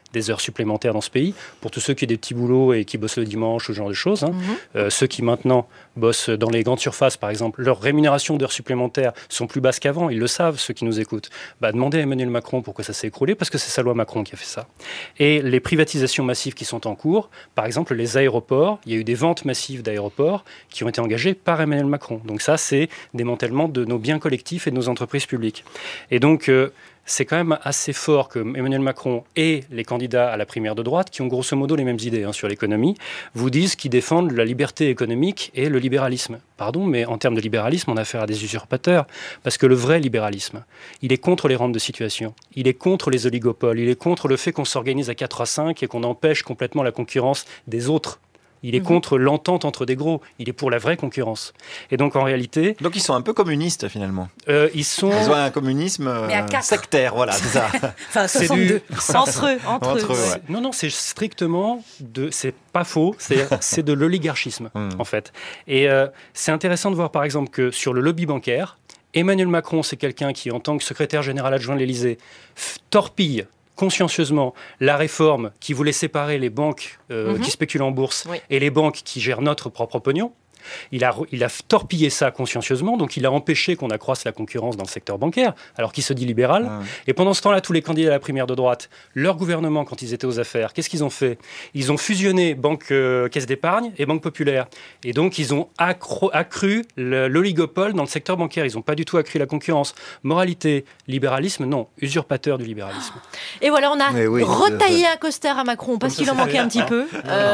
des heures supplémentaires dans ce pays, pour tous ceux qui ont des petits boulots et qui bossent le dimanche, ce genre de choses. Ceux qui maintenant bossent dans les grandes surfaces, par exemple, leurs rémunérations d'heures supplémentaires sont plus basses qu'avant, ils le savent, ceux qui nous écoutent. Demandez à Emmanuel Macron pourquoi ça s'est écroulé, parce que c'est sa loi Macron qui a fait ça. Et les privatisations massives qui sont en cours, par exemple les aéroports, il y a eu des ventes massives d'aéroports qui ont été engagées par Emmanuel Macron. Donc ça, c'est démantèlement de nos biens collectifs et de nos entreprises publiques. Et donc, c'est quand même assez fort que Emmanuel Macron et les candidats à la primaire de droite, qui ont grosso modo les mêmes idées sur l'économie, vous disent qu'ils défendent la liberté économique et le libéralisme. Pardon, mais en termes de libéralisme, on a affaire à des usurpateurs. Parce que le vrai libéralisme, il est contre les rentes de situation, il est contre les oligopoles, il est contre le fait qu'on s'organise à 4 à 5 et qu'on empêche complètement la concurrence des autres. Il est contre l'entente entre des gros. Il est pour la vraie concurrence. Et donc, en réalité... Donc, ils sont un peu communistes, finalement. Ils ont un communisme sectaire, voilà, c'est ça. Enfin, 62. Entre eux. Ouais. Non, c'est strictement... C'est pas faux, c'est de l'oligarchisme, en fait. Et c'est intéressant de voir, par exemple, que sur le lobby bancaire, Emmanuel Macron, c'est quelqu'un qui, en tant que secrétaire général adjoint de l'Élysée, torpille consciencieusement la réforme qui voulait séparer les banques qui spéculent en bourse et les banques qui gèrent notre propre pognon. Il a torpillé ça consciencieusement, donc il a empêché qu'on accroisse la concurrence dans le secteur bancaire, alors qu'il se dit libéral. Et pendant ce temps-là, tous les candidats à la primaire de droite, leur gouvernement, quand ils étaient aux affaires, qu'est-ce qu'ils ont fait? Ils ont fusionné Banque Caisse d'Épargne et Banque Populaire. Et donc, ils ont accru l'oligopole dans le secteur bancaire. Ils n'ont pas du tout accru la concurrence. Moralité, libéralisme, non. Usurpateur du libéralisme. Et voilà, on a retaillé un costard à Macron parce qu'il en manquait un petit peu.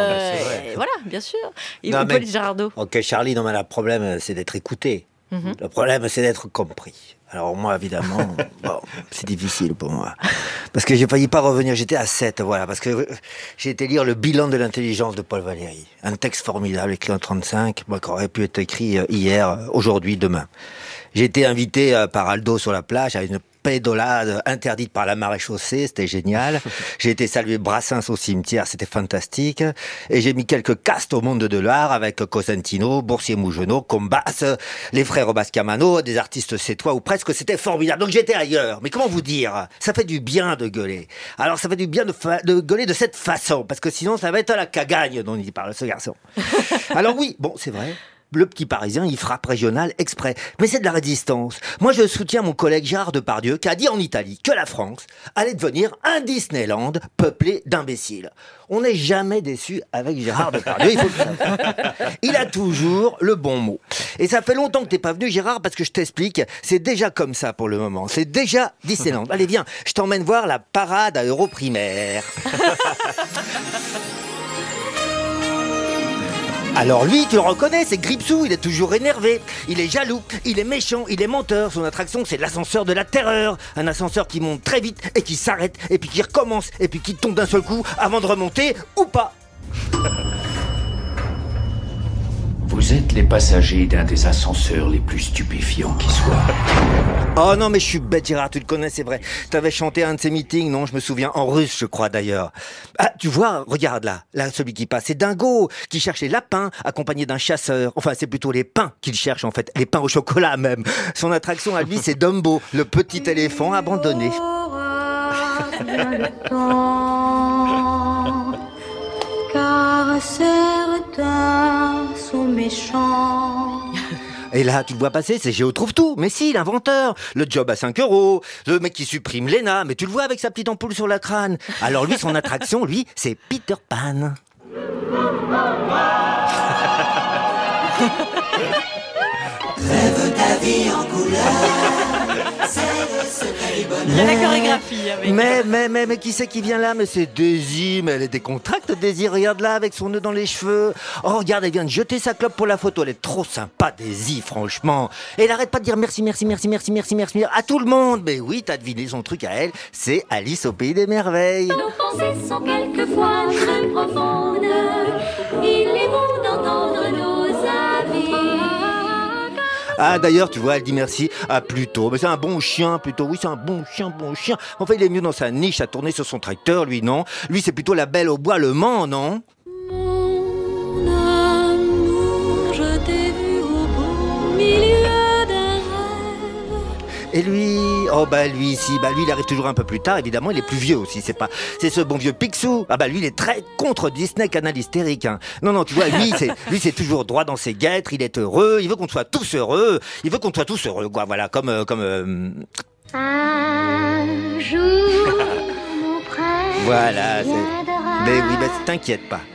Voilà, bien sûr. Et Hippolyte Girardot. Ok, Charlie, non, mais le problème, c'est d'être écouté. Le problème, c'est d'être compris. Alors moi, évidemment, c'est difficile pour moi. Parce que j'ai failli pas revenir, j'étais à 7, voilà. Parce que j'ai été lire le bilan de l'intelligence de Paul Valéry. Un texte formidable, écrit en 1935, qui aurait pu être écrit hier, aujourd'hui, demain. J'ai été invité par Aldo sur la plage à une pédolade interdite par la maréchaussée, c'était génial. J'ai été salué Brassens au cimetière, c'était fantastique. Et j'ai mis quelques castes au monde de l'art avec Cosentino, Boursier-Mougenot, Combas, les frères Bascamano, des artistes sétois ou presque, c'était formidable. Donc j'étais ailleurs. Mais comment vous dire? Ça fait du bien de gueuler. Alors ça fait du bien de gueuler de cette façon, parce que sinon ça va être la cagagne dont il parle, ce garçon. Alors oui, bon, c'est vrai. Le petit Parisien, il frappe régional exprès. Mais c'est de la résistance. Moi, je soutiens mon collègue Gérard Depardieu qui a dit en Italie que la France allait devenir un Disneyland peuplé d'imbéciles. On n'est jamais déçu avec Gérard Depardieu, il faut le savoir. Il a toujours le bon mot. Et ça fait longtemps que t'es pas venu, Gérard, parce que je t'explique, c'est déjà comme ça pour le moment. C'est déjà Disneyland. Allez, viens, je t'emmène voir la parade à Europrimaire. Alors lui, tu le reconnais, c'est Gripsou, il est toujours énervé, il est jaloux, il est méchant, il est menteur. Son attraction, c'est l'ascenseur de la terreur. Un ascenseur qui monte très vite et qui s'arrête, et puis qui recommence, et puis qui tombe d'un seul coup avant de remonter, ou pas. Vous êtes les passagers d'un des ascenseurs les plus stupéfiants qui soient. Oh non, mais je suis bête, Gérard, tu le connais, c'est vrai. T'avais chanté à un de ces meetings, non, je me souviens, en russe, je crois, d'ailleurs. Ah, tu vois, regarde là, celui qui passe, c'est Dingo, qui cherche les lapins, accompagné d'un chasseur. Enfin, c'est plutôt les pains qu'il cherche, en fait, les pains au chocolat, même. Son attraction à lui, c'est Dumbo, le petit éléphant abandonné. Car certains sont méchants. Et là, tu le vois passer, c'est Géo trouve tout. Mais si, l'inventeur. Le job à 5 €. Le mec qui supprime Léna. Mais tu le vois avec sa petite ampoule sur la crâne. Alors lui, son attraction, lui, c'est Peter Pan. Rêve ta vie en couleur. C'est le secret du bonheur. Il y a la chorégraphie avec... Mais qui c'est qui vient là? Mais c'est Daisy, mais elle est décontracte, Daisy, regarde là, avec son nœud dans les cheveux. Oh, regarde, elle vient de jeter sa clope pour la photo, elle est trop sympa, Daisy, franchement. Et elle arrête pas de dire merci à tout le monde. Mais oui, t'as deviné son truc à elle, c'est Alice au pays des merveilles. Nos pensées sont quelquefois très profondes. Il est bon d'entendre nos avis. Ah, d'ailleurs, tu vois, elle dit merci à Pluto. Mais c'est un bon chien, Pluto. Oui, c'est un bon chien. Enfin, il est mieux dans sa niche à tourner sur son tracteur, lui, non? Lui, c'est plutôt la belle au bois, le Mans, non? Mon amour, je t'ai vu au beau milieu d'un rêve. Et lui, Oh lui, il arrive toujours un peu plus tard, évidemment, il est plus vieux aussi, c'est ce bon vieux Picsou. Lui, il est très contre Disney, canal hystérique. Hein. Non, tu vois, lui, c'est toujours droit dans ses guêtres, il est heureux, il veut qu'on soit tous heureux, quoi, voilà, comme... Un jour, mon prince. Voilà, mais oui, t'inquiète pas.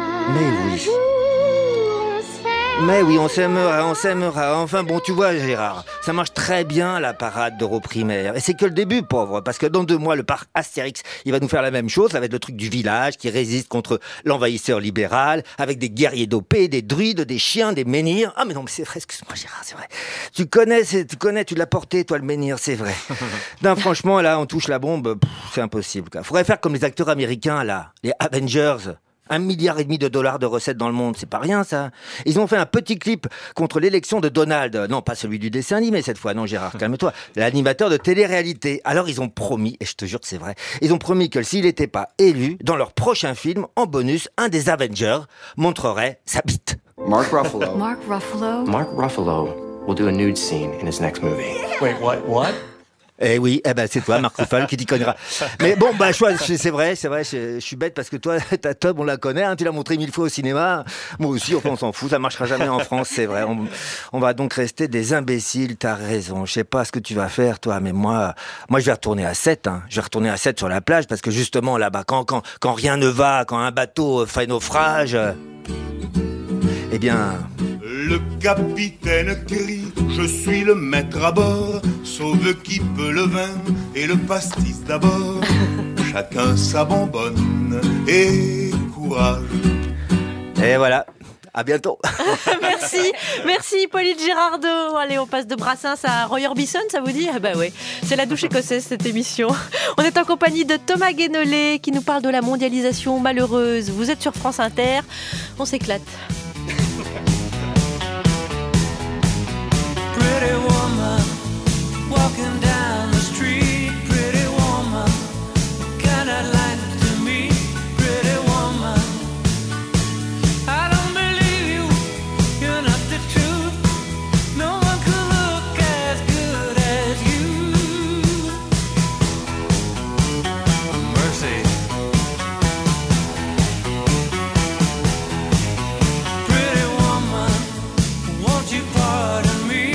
Mais oui, on s'aimera. Enfin bon, tu vois, Gérard, ça marche très bien la parade d'Europrimaire. Et c'est que le début, pauvre, parce que dans 2 mois, le parc Astérix, il va nous faire la même chose. Ça va être le truc du village qui résiste contre l'envahisseur libéral, avec des guerriers dopés, des druides, des chiens, des menhirs. Ah mais non, mais c'est vrai, excuse-moi Gérard, c'est vrai. Tu connais, tu l'as porté, toi, le menhir, c'est vrai. Non, franchement, là, on touche la bombe, c'est impossible, quoi. Faudrait faire comme les acteurs américains, là, les Avengers. 1,5 milliard de recettes dans le monde, c'est pas rien ça. Ils ont fait un petit clip contre l'élection de Donald, non pas celui du dessin animé cette fois, non Gérard, calme-toi, l'animateur de télé-réalité. Alors ils ont promis, et je te jure que c'est vrai, ils ont promis que s'il n'était pas élu, dans leur prochain film, en bonus, un des Avengers montrerait sa bite. Mark Ruffalo will do a nude scene in his next movie. Wait, what? Eh oui, c'est toi, Marc Ruffalo, qui t'y connaîtra. Mais bon, c'est vrai, je suis bête parce que toi, ta Tob, on la connaît, hein, tu l'as montré 1000 fois au cinéma. Moi aussi, enfin, on s'en fout, ça marchera jamais en France, c'est vrai. On va donc rester des imbéciles, t'as raison. Je sais pas ce que tu vas faire, toi, mais moi, je vais retourner à 7, hein. Je vais retourner à 7 sur la plage parce que justement, là-bas, quand rien ne va, quand un bateau fait naufrage, eh bien... Le capitaine crie, je suis le maître à bord, sauve qui peut le vin et le pastis d'abord. Chacun sa bonbonne et courage. Et voilà. À bientôt. Merci Hippolyte Girardot. Allez, on passe de Brassens à Roy Orbison, ça vous dit? Oui, c'est la douche écossaise cette émission. On est en compagnie de Thomas Guénolé qui nous parle de la mondialisation malheureuse. Vous êtes sur France Inter, on s'éclate. Pretty woman, walking down the street. Pretty woman, kinda like to me. Pretty woman, I don't believe you, you're not the truth. No one could look as good as you. Mercy. Pretty woman, won't you pardon me?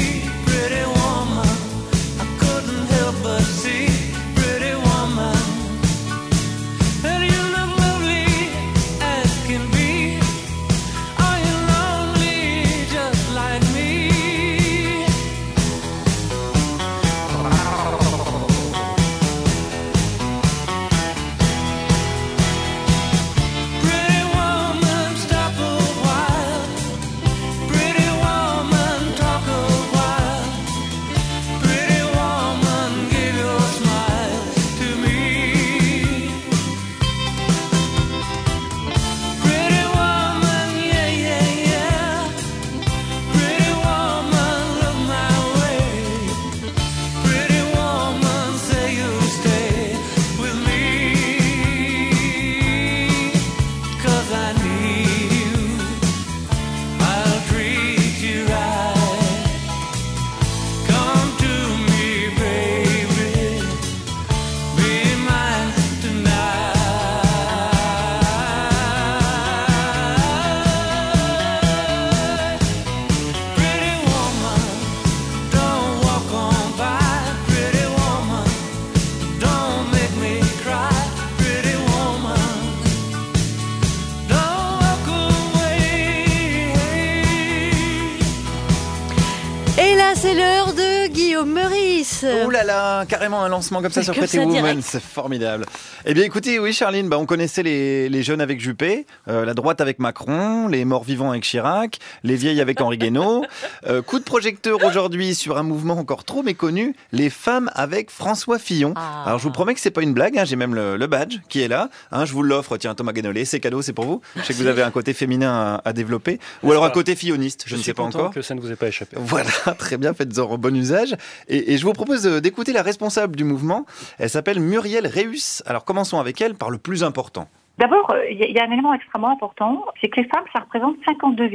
C'est l'heure de Guillaume Meurice. Ouh là là, carrément un lancement comme ça sur Pretty Woman, c'est formidable. Eh bien écoutez, oui Charline, on connaissait les jeunes avec Juppé, la droite avec Macron, les morts vivants avec Chirac, les vieilles avec Henri Guénaud. Coup de projecteur aujourd'hui sur un mouvement encore trop méconnu, les femmes avec François Fillon. Alors je vous promets que c'est pas une blague, hein, j'ai même le badge qui est là. Hein, je vous l'offre, tiens Thomas Guénolé, c'est cadeau, c'est pour vous. Je sais que vous avez un côté féminin à développer, ou alors un côté filloniste, je ne sais pas encore. Que ça ne vous ait pas échappé. Voilà, très bien, faites-en bon usage. Et je vous propose d'écouter la responsable du mouvement. Elle s'appelle Muriel Réus. Alors commençons avec elle par le plus important. D'abord, il y a un élément extrêmement important, c'est que les femmes, ça représente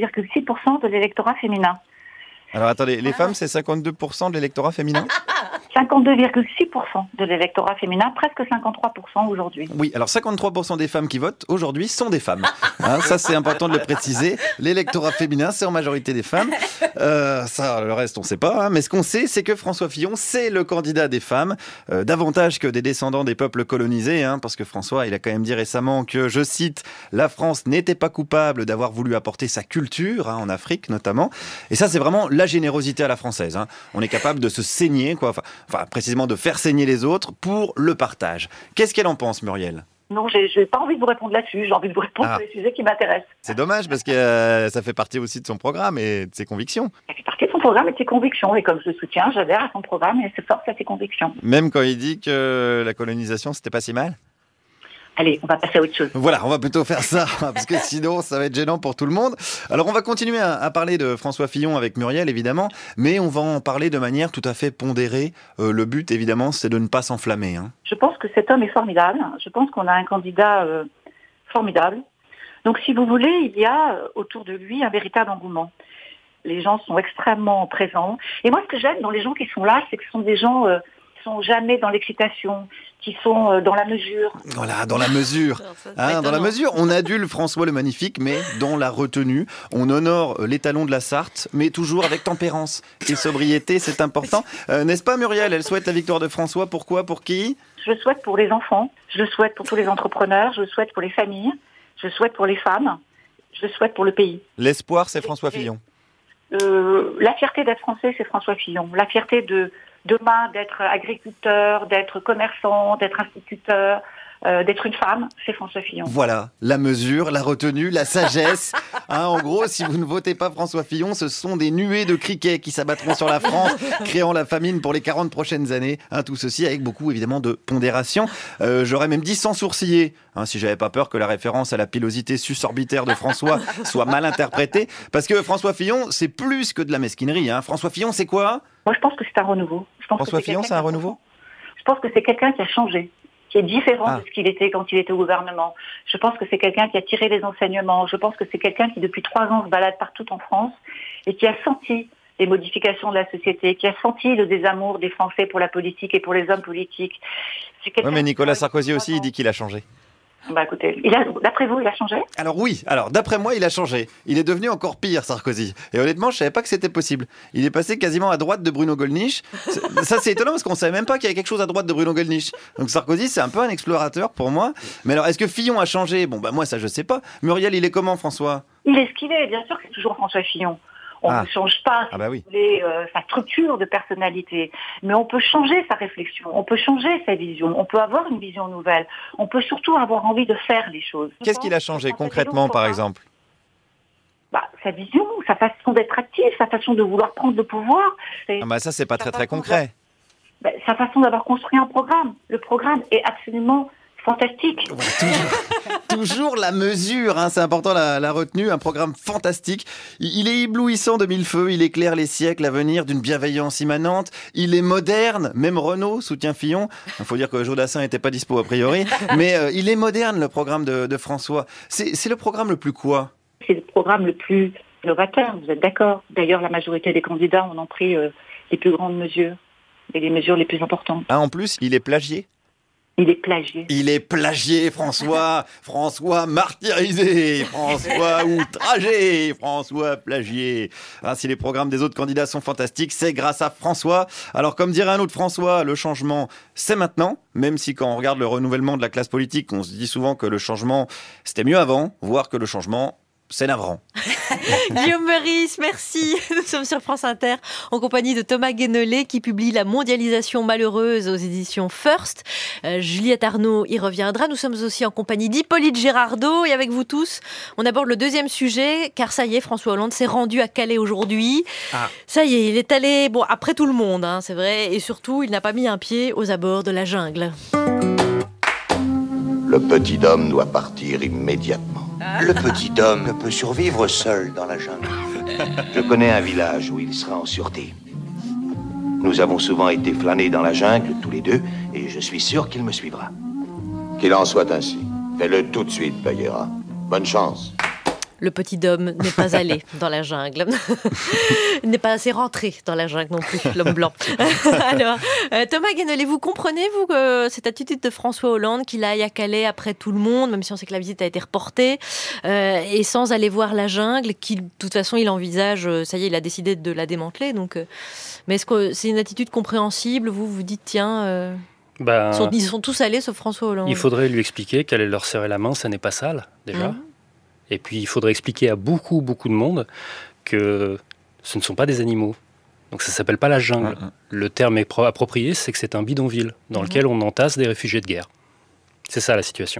52,6% de l'électorat féminin. Alors attendez, les femmes, c'est 52% de l'électorat féminin ? 52,6% de l'électorat féminin, presque 53% aujourd'hui. Oui, alors 53% des femmes qui votent aujourd'hui sont des femmes. Hein, ça, c'est important de le préciser. L'électorat féminin, c'est en majorité des femmes. Ça, le reste, on ne sait pas. Hein. Mais ce qu'on sait, c'est que François Fillon, c'est le candidat des femmes, davantage que des descendants des peuples colonisés. Hein, parce que François, il a quand même dit récemment que, je cite, « La France n'était pas coupable d'avoir voulu apporter sa culture, hein, en Afrique notamment ». Et ça, c'est vraiment la générosité à la française. Hein. On est capable de se saigner, quoi. Enfin, précisément de faire saigner les autres pour le partage. Qu'est-ce qu'elle en pense, Muriel ? Non, je n'ai pas envie de vous répondre là-dessus. J'ai envie de vous répondre sur les sujets qui m'intéressent. C'est dommage parce que ça fait partie aussi de son programme et de ses convictions. Ça fait partie de son programme et de ses convictions. Et comme je le soutiens, j'adhère à son programme et c'est fort à ses convictions. Même quand il dit que la colonisation, c'était pas si mal ? Allez, on va passer à autre chose. Voilà, on va plutôt faire ça, parce que sinon, ça va être gênant pour tout le monde. Alors, on va continuer à parler de François Fillon avec Muriel, évidemment, mais on va en parler de manière tout à fait pondérée. Le but, évidemment, c'est de ne pas s'enflammer. Hein. Je pense que cet homme est formidable. Je pense qu'on a un candidat formidable. Donc, si vous voulez, il y a autour de lui un véritable engouement. Les gens sont extrêmement présents. Et moi, ce que j'aime dans les gens qui sont là, c'est que ce sont des gens qui sont jamais dans l'excitation, qui sont dans la mesure. Voilà, dans la mesure. Hein, dans la mesure, on adule François le Magnifique, mais dans la retenue. On honore l'étalon de la Sarthe, mais toujours avec tempérance et sobriété, c'est important. N'est-ce pas, Muriel ? Elle souhaite la victoire de François. Pourquoi ? Pour qui ? Je le souhaite pour les enfants, je le souhaite pour tous les entrepreneurs, je le souhaite pour les familles, je le souhaite pour les femmes, je le souhaite pour le pays. L'espoir, c'est François Fillon. La fierté d'être français, c'est François Fillon. La fierté de demain d'être agriculteur, d'être commerçant, d'être instituteur, d'être une femme, c'est François Fillon. Voilà, la mesure, la retenue, la sagesse. Hein, en gros, si vous ne votez pas François Fillon, ce sont des nuées de criquets qui s'abattront sur la France, créant la famine pour les 40 prochaines années. Hein, tout ceci avec beaucoup, évidemment, de pondération. J'aurais même dit sans sourciller, hein, si j'avais pas peur que la référence à la pilosité susorbitaire de François soit mal interprétée. Parce que François Fillon, c'est plus que de la mesquinerie. Hein. François Fillon, c'est quoi ? Moi, je pense que c'est un renouveau. François Fillon, c'est un renouveau ? Je pense que c'est quelqu'un qui a changé, qui est différent de ce qu'il était quand il était au gouvernement. Je pense que c'est quelqu'un qui a tiré les enseignements. Je pense que c'est quelqu'un qui, depuis 3 ans, se balade partout en France et qui a senti les modifications de la société, qui a senti le désamour des Français pour la politique et pour les hommes politiques. Oui, mais Nicolas Sarkozy aussi, il dit qu'il a changé. Bah écoutez, d'après vous, il a changé ? Alors oui, d'après moi, il a changé. Il est devenu encore pire, Sarkozy. Et honnêtement, je savais pas que c'était possible. Il est passé quasiment à droite de Bruno Gollnisch. Ça, c'est étonnant parce qu'on savait même pas qu'il y avait quelque chose à droite de Bruno Gollnisch. Donc Sarkozy, c'est un peu un explorateur pour moi. Mais alors, est-ce que Fillon a changé ? Bon, bah moi, ça, je sais pas. Muriel, il est comment, François ? Il est ce qu'il est. Bien sûr que c'est toujours François Fillon. On ne change pas sa structure de personnalité, mais on peut changer sa réflexion, on peut changer sa vision, on peut avoir une vision nouvelle, on peut surtout avoir envie de faire les choses. Qu'est-ce qu'il a changé concrètement, par exemple ? Sa vision, sa façon d'être actif, sa façon de vouloir prendre le pouvoir. Ça, c'est pas très concret. Sa façon d'avoir construit un programme. Le programme est absolument fantastique. Ouais, toujours la mesure, hein, c'est important la retenue, un programme fantastique. Il est éblouissant de mille feux, il éclaire les siècles à venir d'une bienveillance immanente. Il est moderne, même Renaud soutient Fillon. Il faut dire que Jodassin n'était pas dispo a priori, mais il est moderne le programme de François. C'est le programme le plus quoi ? C'est le programme le plus novateur, vous êtes d'accord ? D'ailleurs, la majorité des candidats en ont pris les plus grandes mesures et les mesures les plus importantes. Ah, en plus, il est plagié ? Il est plagié. Il est plagié, François. François martyrisé. François outragé. François plagié. Ah, si les programmes des autres candidats sont fantastiques, c'est grâce à François. Alors, comme dirait un autre François, le changement, c'est maintenant. Même si quand on regarde le renouvellement de la classe politique, on se dit souvent que le changement, c'était mieux avant, voire que le changement, c'est navrant. Guillaume Meurice, merci. Nous sommes sur France Inter en compagnie de Thomas Guénolé qui publie La mondialisation malheureuse aux éditions First. Juliette Arnaud y reviendra. Nous sommes aussi en compagnie d'Hippolyte Gérardot et avec vous tous, on aborde le deuxième sujet car ça y est, François Hollande s'est rendu à Calais aujourd'hui. Ça y est, il est allé après tout le monde, hein, c'est vrai, et surtout, il n'a pas mis un pied aux abords de la jungle. Le petit homme doit partir immédiatement. Le petit homme ne peut survivre seul dans la jungle. Je connais un village où il sera en sûreté. Nous avons souvent été flâner dans la jungle, tous les deux, et je suis sûr qu'il me suivra. Qu'il en soit ainsi. Fais-le tout de suite, Bagheera. Bonne chance. Le petit Dom n'est pas allé dans la jungle. Il n'est pas assez rentré dans la jungle non plus, l'homme blanc. Alors, Thomas Guénolé, vous comprenez, vous, cette attitude de François Hollande, qu'il aille à Calais après tout le monde, même si on sait que la visite a été reportée, et sans aller voir la jungle, qu'il, de toute façon, il envisage, ça y est, il a décidé de la démanteler. Donc, mais est-ce que c'est une attitude compréhensible? Vous dites, tiens... ils sont tous allés, sauf François Hollande. Il faudrait lui expliquer qu'aller leur serrer la main, ça n'est pas sale, déjà. Et puis, il faudrait expliquer à beaucoup de monde que ce ne sont pas des animaux. Donc, ça ne s'appelle pas la jungle. Le terme approprié, c'est que c'est un bidonville dans lequel on entasse des réfugiés de guerre. C'est ça, la situation.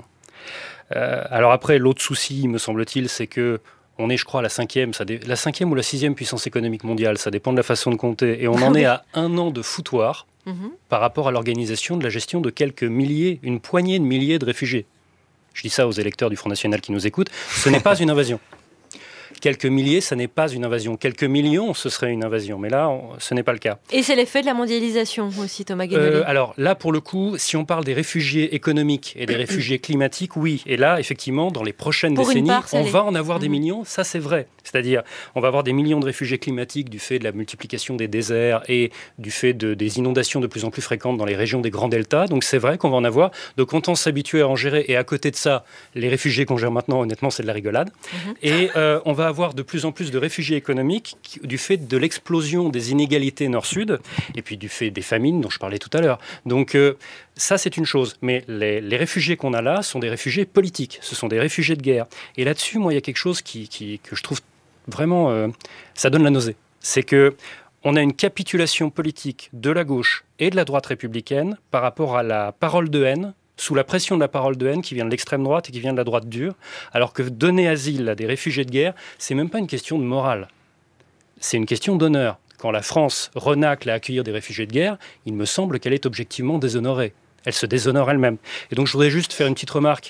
Alors après, l'autre souci, me semble-t-il, c'est que on est, je crois, la cinquième ou la sixième puissance économique mondiale. Ça dépend de la façon de compter. Et on en est à 1 an de foutoir par rapport à l'organisation de la gestion de quelques milliers, une poignée de milliers de réfugiés. Je dis ça aux électeurs du Front National qui nous écoutent. Ce n'est pas une invasion. Quelques milliers, ça n'est pas une invasion. Quelques millions, ce serait une invasion. Mais là, ce n'est pas le cas. Et c'est l'effet de la mondialisation aussi, Thomas Guénolé. Alors là, pour le coup, si on parle des réfugiés économiques et des réfugiés climatiques, oui. Et là, effectivement, dans les prochaines décennies, on va en avoir des millions. Ça, c'est vrai. C'est-à-dire, on va avoir des millions de réfugiés climatiques du fait de la multiplication des déserts et du fait des inondations de plus en plus fréquentes dans les régions des grands deltas. Donc c'est vrai qu'on va en avoir. Donc on tend à s'habituer à en gérer. Et à côté de ça, les réfugiés qu'on gère maintenant, honnêtement, c'est de la rigolade. Et on va avoir de plus en plus de réfugiés économiques du fait de l'explosion des inégalités nord-sud et puis du fait des famines dont je parlais tout à l'heure. Donc ça, c'est une chose. Mais les réfugiés qu'on a là sont des réfugiés politiques. Ce sont des réfugiés de guerre. Et là-dessus, moi, il y a quelque chose que je trouve vraiment... ça donne la nausée. C'est que on a une capitulation politique de la gauche et de la droite républicaine par rapport à la parole de haine, sous la pression de la parole de haine qui vient de l'extrême droite et qui vient de la droite dure, alors que donner asile à des réfugiés de guerre, c'est même pas une question de morale. C'est une question d'honneur. Quand la France renacle à accueillir des réfugiés de guerre, il me semble qu'elle est objectivement déshonorée. Elle se déshonore elle-même. Et donc je voudrais juste faire une petite remarque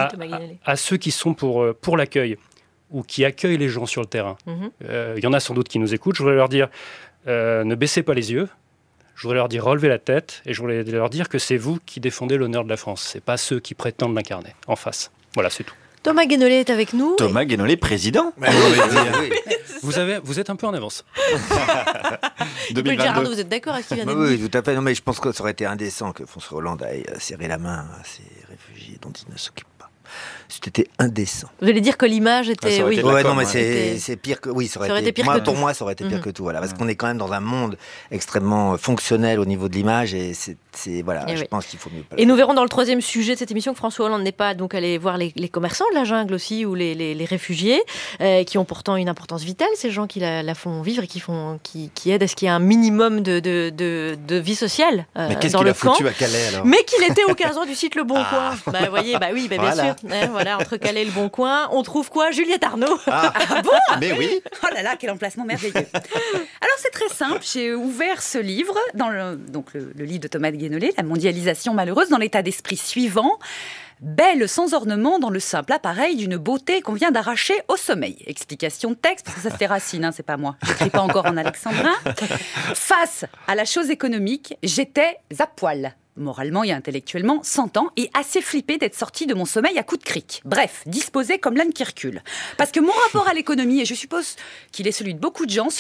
à ceux qui sont pour l'accueil ou qui accueillent les gens sur le terrain. Il y en a sans doute qui nous écoutent. Je voudrais leur dire, ne baissez pas les yeux. Je voudrais leur dire relevez la tête et je voudrais leur dire que c'est vous qui défendez l'honneur de la France. Ce n'est pas ceux qui prétendent l'incarner en face. Voilà, c'est tout. Thomas Guénolé est avec nous. Thomas Guénolé, président. Vous êtes un peu en avance. 2022. Gérard, vous êtes d'accord avec ce qu'il vient de dire? Oui, tout à fait. Non, mais je pense que ça aurait été indécent que François Hollande aille serrer la main à ces réfugiés dont il ne s'occupe pas. C'était indécent. Vous allez dire que l'image était... Oui, non, mais c'est pire que... Oui, ça aurait été pire que tout. Pour moi, ça aurait été pire que tout. Voilà, parce qu'on est quand même dans un monde extrêmement fonctionnel au niveau de l'image et je pense qu'il faut mieux pas. Et nous verrons dans le troisième sujet de cette émission que François Hollande n'est pas donc allé voir les commerçants de la jungle aussi ou les réfugiés qui ont pourtant une importance vitale, ces gens qui la font vivre et qui aident à ce qu'il y ait un minimum de vie sociale dans le camp. Mais qu'est-ce qu'il a foutu à Calais alors? Mais qu'il était au 15 ans du site Le Bon Coin. Vous voyez, bien sûr. Voilà, entre Calais et Le Bon Coin, on trouve quoi? Juliette Arnaud. Ah bon? Mais oui. Oh là là, quel emplacement merveilleux. Alors c'est très simple, j'ai ouvert ce livre, dans le livre de Thomas Guénolé, La mondialisation malheureuse, dans l'état d'esprit suivant. Belle sans ornement dans le simple appareil d'une beauté qu'on vient d'arracher au sommeil. Explication de texte, parce que ça c'est Racine, c'est pas moi. J'écris pas encore en alexandrin. Face à la chose économique, j'étais à poil. Moralement et intellectuellement, 100 ans, et assez flippé d'être sorti de mon sommeil à coups de cric. Bref, disposé comme l'âne qui recule. Parce que mon rapport à l'économie, et je suppose qu'il est celui de beaucoup de gens,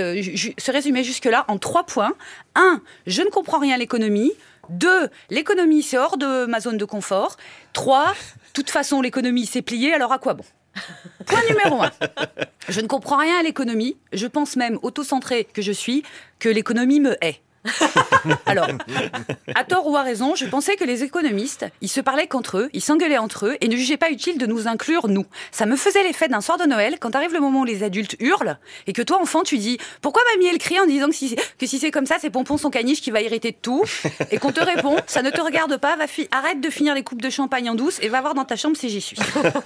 se résumait jusque-là en 3 points. 1. Je ne comprends rien à l'économie. 2. L'économie, c'est hors de ma zone de confort. 3. De toute façon, l'économie, c'est plié, alors à quoi bon? Point numéro 1. Je ne comprends rien à l'économie. Je pense même, auto-centré que je suis, que l'économie me hait. Alors, à tort ou à raison, je pensais que les économistes, ils se parlaient qu'entre eux, ils s'engueulaient entre eux et ne jugeaient pas utile de nous inclure, nous. Ça me faisait l'effet d'un soir de Noël, quand arrive le moment où les adultes hurlent et que toi, enfant, tu dis « Pourquoi mamie, elle crie en disant que si c'est comme ça, c'est Pompon son caniche qui va hériter de tout ?» Et qu'on te répond « Ça ne te regarde pas, arrête de finir les coupes de champagne en douce et va voir dans ta chambre si j'y suis. »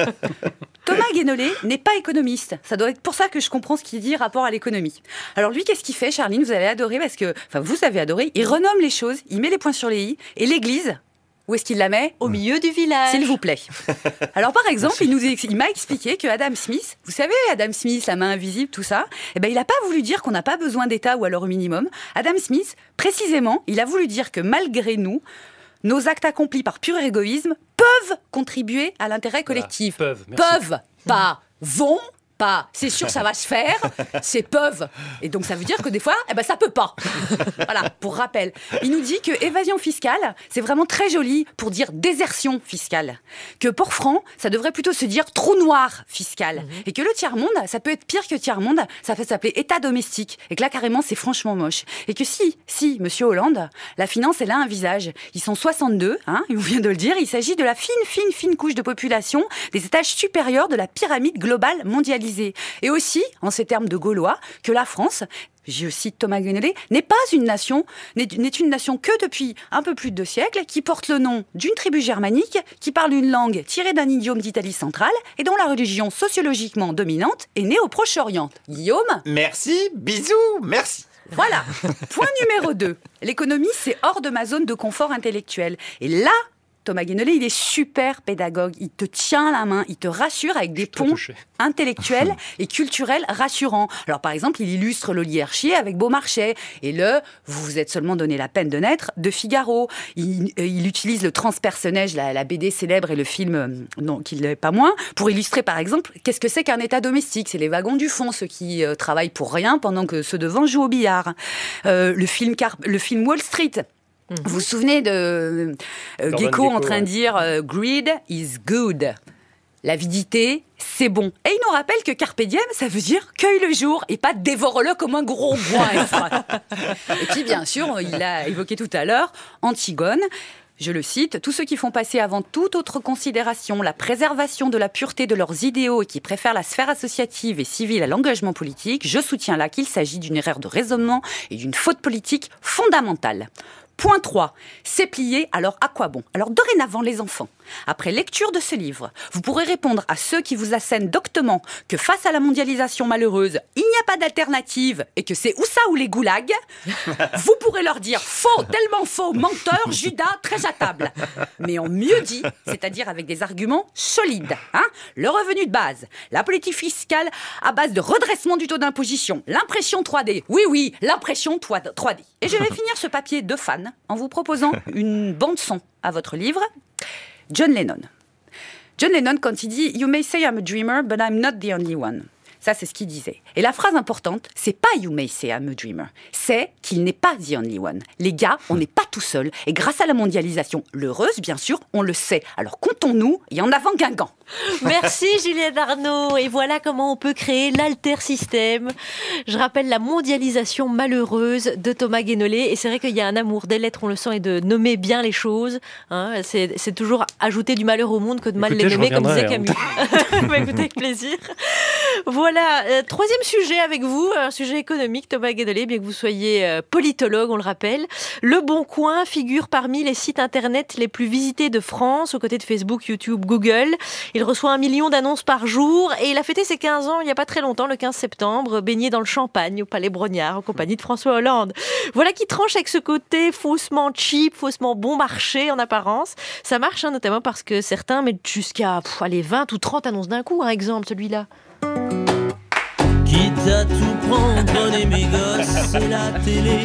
Thomas Guénolé n'est pas économiste. Ça doit être pour ça que je comprends ce qu'il dit rapport à l'économie. Alors lui, qu'est-ce qu'il fait, Charline? Vous allez adorer parce que... Enfin, vous avez adoré. Il renomme les choses, il met les points sur les i. Et l'église, où est-ce qu'il la met? Au milieu du village. S'il vous plaît. Alors par exemple, il m'a expliqué que Adam Smith, vous savez, Adam Smith, la main invisible, tout ça, il n'a pas voulu dire qu'on n'a pas besoin d'État ou alors au minimum. Adam Smith, précisément, il a voulu dire que malgré nous, nos actes accomplis par pur égoïsme peuvent contribuer à l'intérêt collectif. Peuvent, pas vont pas. C'est sûr, ça va se faire. C'est peuvent. Et donc, ça veut dire que des fois, ça peut pas. Voilà, pour rappel. Il nous dit que évasion fiscale, c'est vraiment très joli pour dire désertion fiscale. Que pour franc, ça devrait plutôt se dire trou noir fiscal. Et que le tiers-monde, ça peut être pire que tiers-monde. Ça peut s'appeler état domestique. Et que là, carrément, c'est franchement moche. Et que si, monsieur Hollande, la finance, elle a un visage. Ils sont 62, il vient de le dire. Il s'agit de la fine couche de population des étages supérieurs de la pyramide globale mondialisée. Et aussi, en ces termes de Gaulois, que la France, je cite Thomas Guénolé, n'est une nation que depuis un peu plus de 2 siècles, qui porte le nom d'une tribu germanique, qui parle une langue tirée d'un idiome d'Italie centrale, et dont la religion sociologiquement dominante est née au Proche-Orient. Guillaume ? Merci, bisous, merci. Voilà. Point numéro 2. L'économie, c'est hors de ma zone de confort intellectuel. Et là, Thomas Guénolé, il est super pédagogue. Il te tient la main, il te rassure avec des ponts intellectuels et culturels rassurants. Alors, par exemple, il illustre l'oligarchie avec Beaumarchais et vous vous êtes seulement donné la peine de naître de Figaro. Il utilise le transpersonnage, la BD célèbre et le film, non, qui ne l'est pas moins, pour illustrer, par exemple, qu'est-ce que c'est qu'un état domestique. C'est les wagons du fond, ceux qui travaillent pour rien pendant que ceux devant jouent au billard. Le film Wall Street. Vous vous souvenez de Gecko en train de dire « Greed is good ». L'avidité, c'est bon. Et il nous rappelle que carpe diem, ça veut dire cueille le jour et pas dévore-le comme un gros goinfre. Et puis, bien sûr, il l'a évoqué tout à l'heure, Antigone. Je le cite, « Tous ceux qui font passer avant toute autre considération la préservation de la pureté de leurs idéaux et qui préfèrent la sphère associative et civile à l'engagement politique, je soutiens là qu'il s'agit d'une erreur de raisonnement et d'une faute politique fondamentale. » Point 3. C'est plié, alors à quoi bon ? Alors dorénavant, les enfants, après lecture de ce livre, vous pourrez répondre à ceux qui vous assènent doctement que face à la mondialisation malheureuse, il n'y a pas d'alternative et que c'est ou ça ou les goulags. Vous pourrez leur dire faux, tellement faux, menteur, Judas, très à table. Mais en mieux dit, c'est-à-dire avec des arguments solides. Le revenu de base, la politique fiscale à base de redressement du taux d'imposition, l'impression 3D. Oui, l'impression 3D. Et je vais finir ce papier de fan en vous proposant une bande-son à votre livre. John Lennon, quand il dit « You may say I'm a dreamer, but I'm not the only one ». Ça, c'est ce qu'il disait. Et la phrase importante, c'est pas « You may say I'm a dreamer », c'est qu'il n'est pas the only one. Les gars, on n'est pas tout seul. Et grâce à la mondialisation, l'heureuse, bien sûr, on le sait. Alors comptons-nous et en avant Guingamp. Merci Juliette Arnaud. Et voilà comment on peut créer l'alter-système. Je rappelle la mondialisation malheureuse de Thomas Guénolé. Et c'est vrai qu'il y a un amour des lettres, on le sent, et de nommer bien les choses. C'est toujours ajouter du malheur au monde que de mal les nommer, comme disait Camus. Écoutez, avec plaisir. Voilà, troisième sujet avec vous, un sujet économique, Thomas Guénolé, bien que vous soyez politologue, on le rappelle. Le Bon Coin figure parmi les sites internet les plus visités de France, aux côtés de Facebook, YouTube, Google. Il reçoit 1 million d'annonces par jour et il a fêté ses 15 ans il n'y a pas très longtemps, le 15 septembre, baigné dans le champagne au Palais Brognard en compagnie de François Hollande. Voilà qui tranche avec ce côté faussement cheap, faussement bon marché en apparence. Ça marche notamment parce que certains mettent jusqu'à 20 ou 30 annonces d'un coup, par exemple celui-là. Quitte à tout prendre, prenez mes gosses et la télé,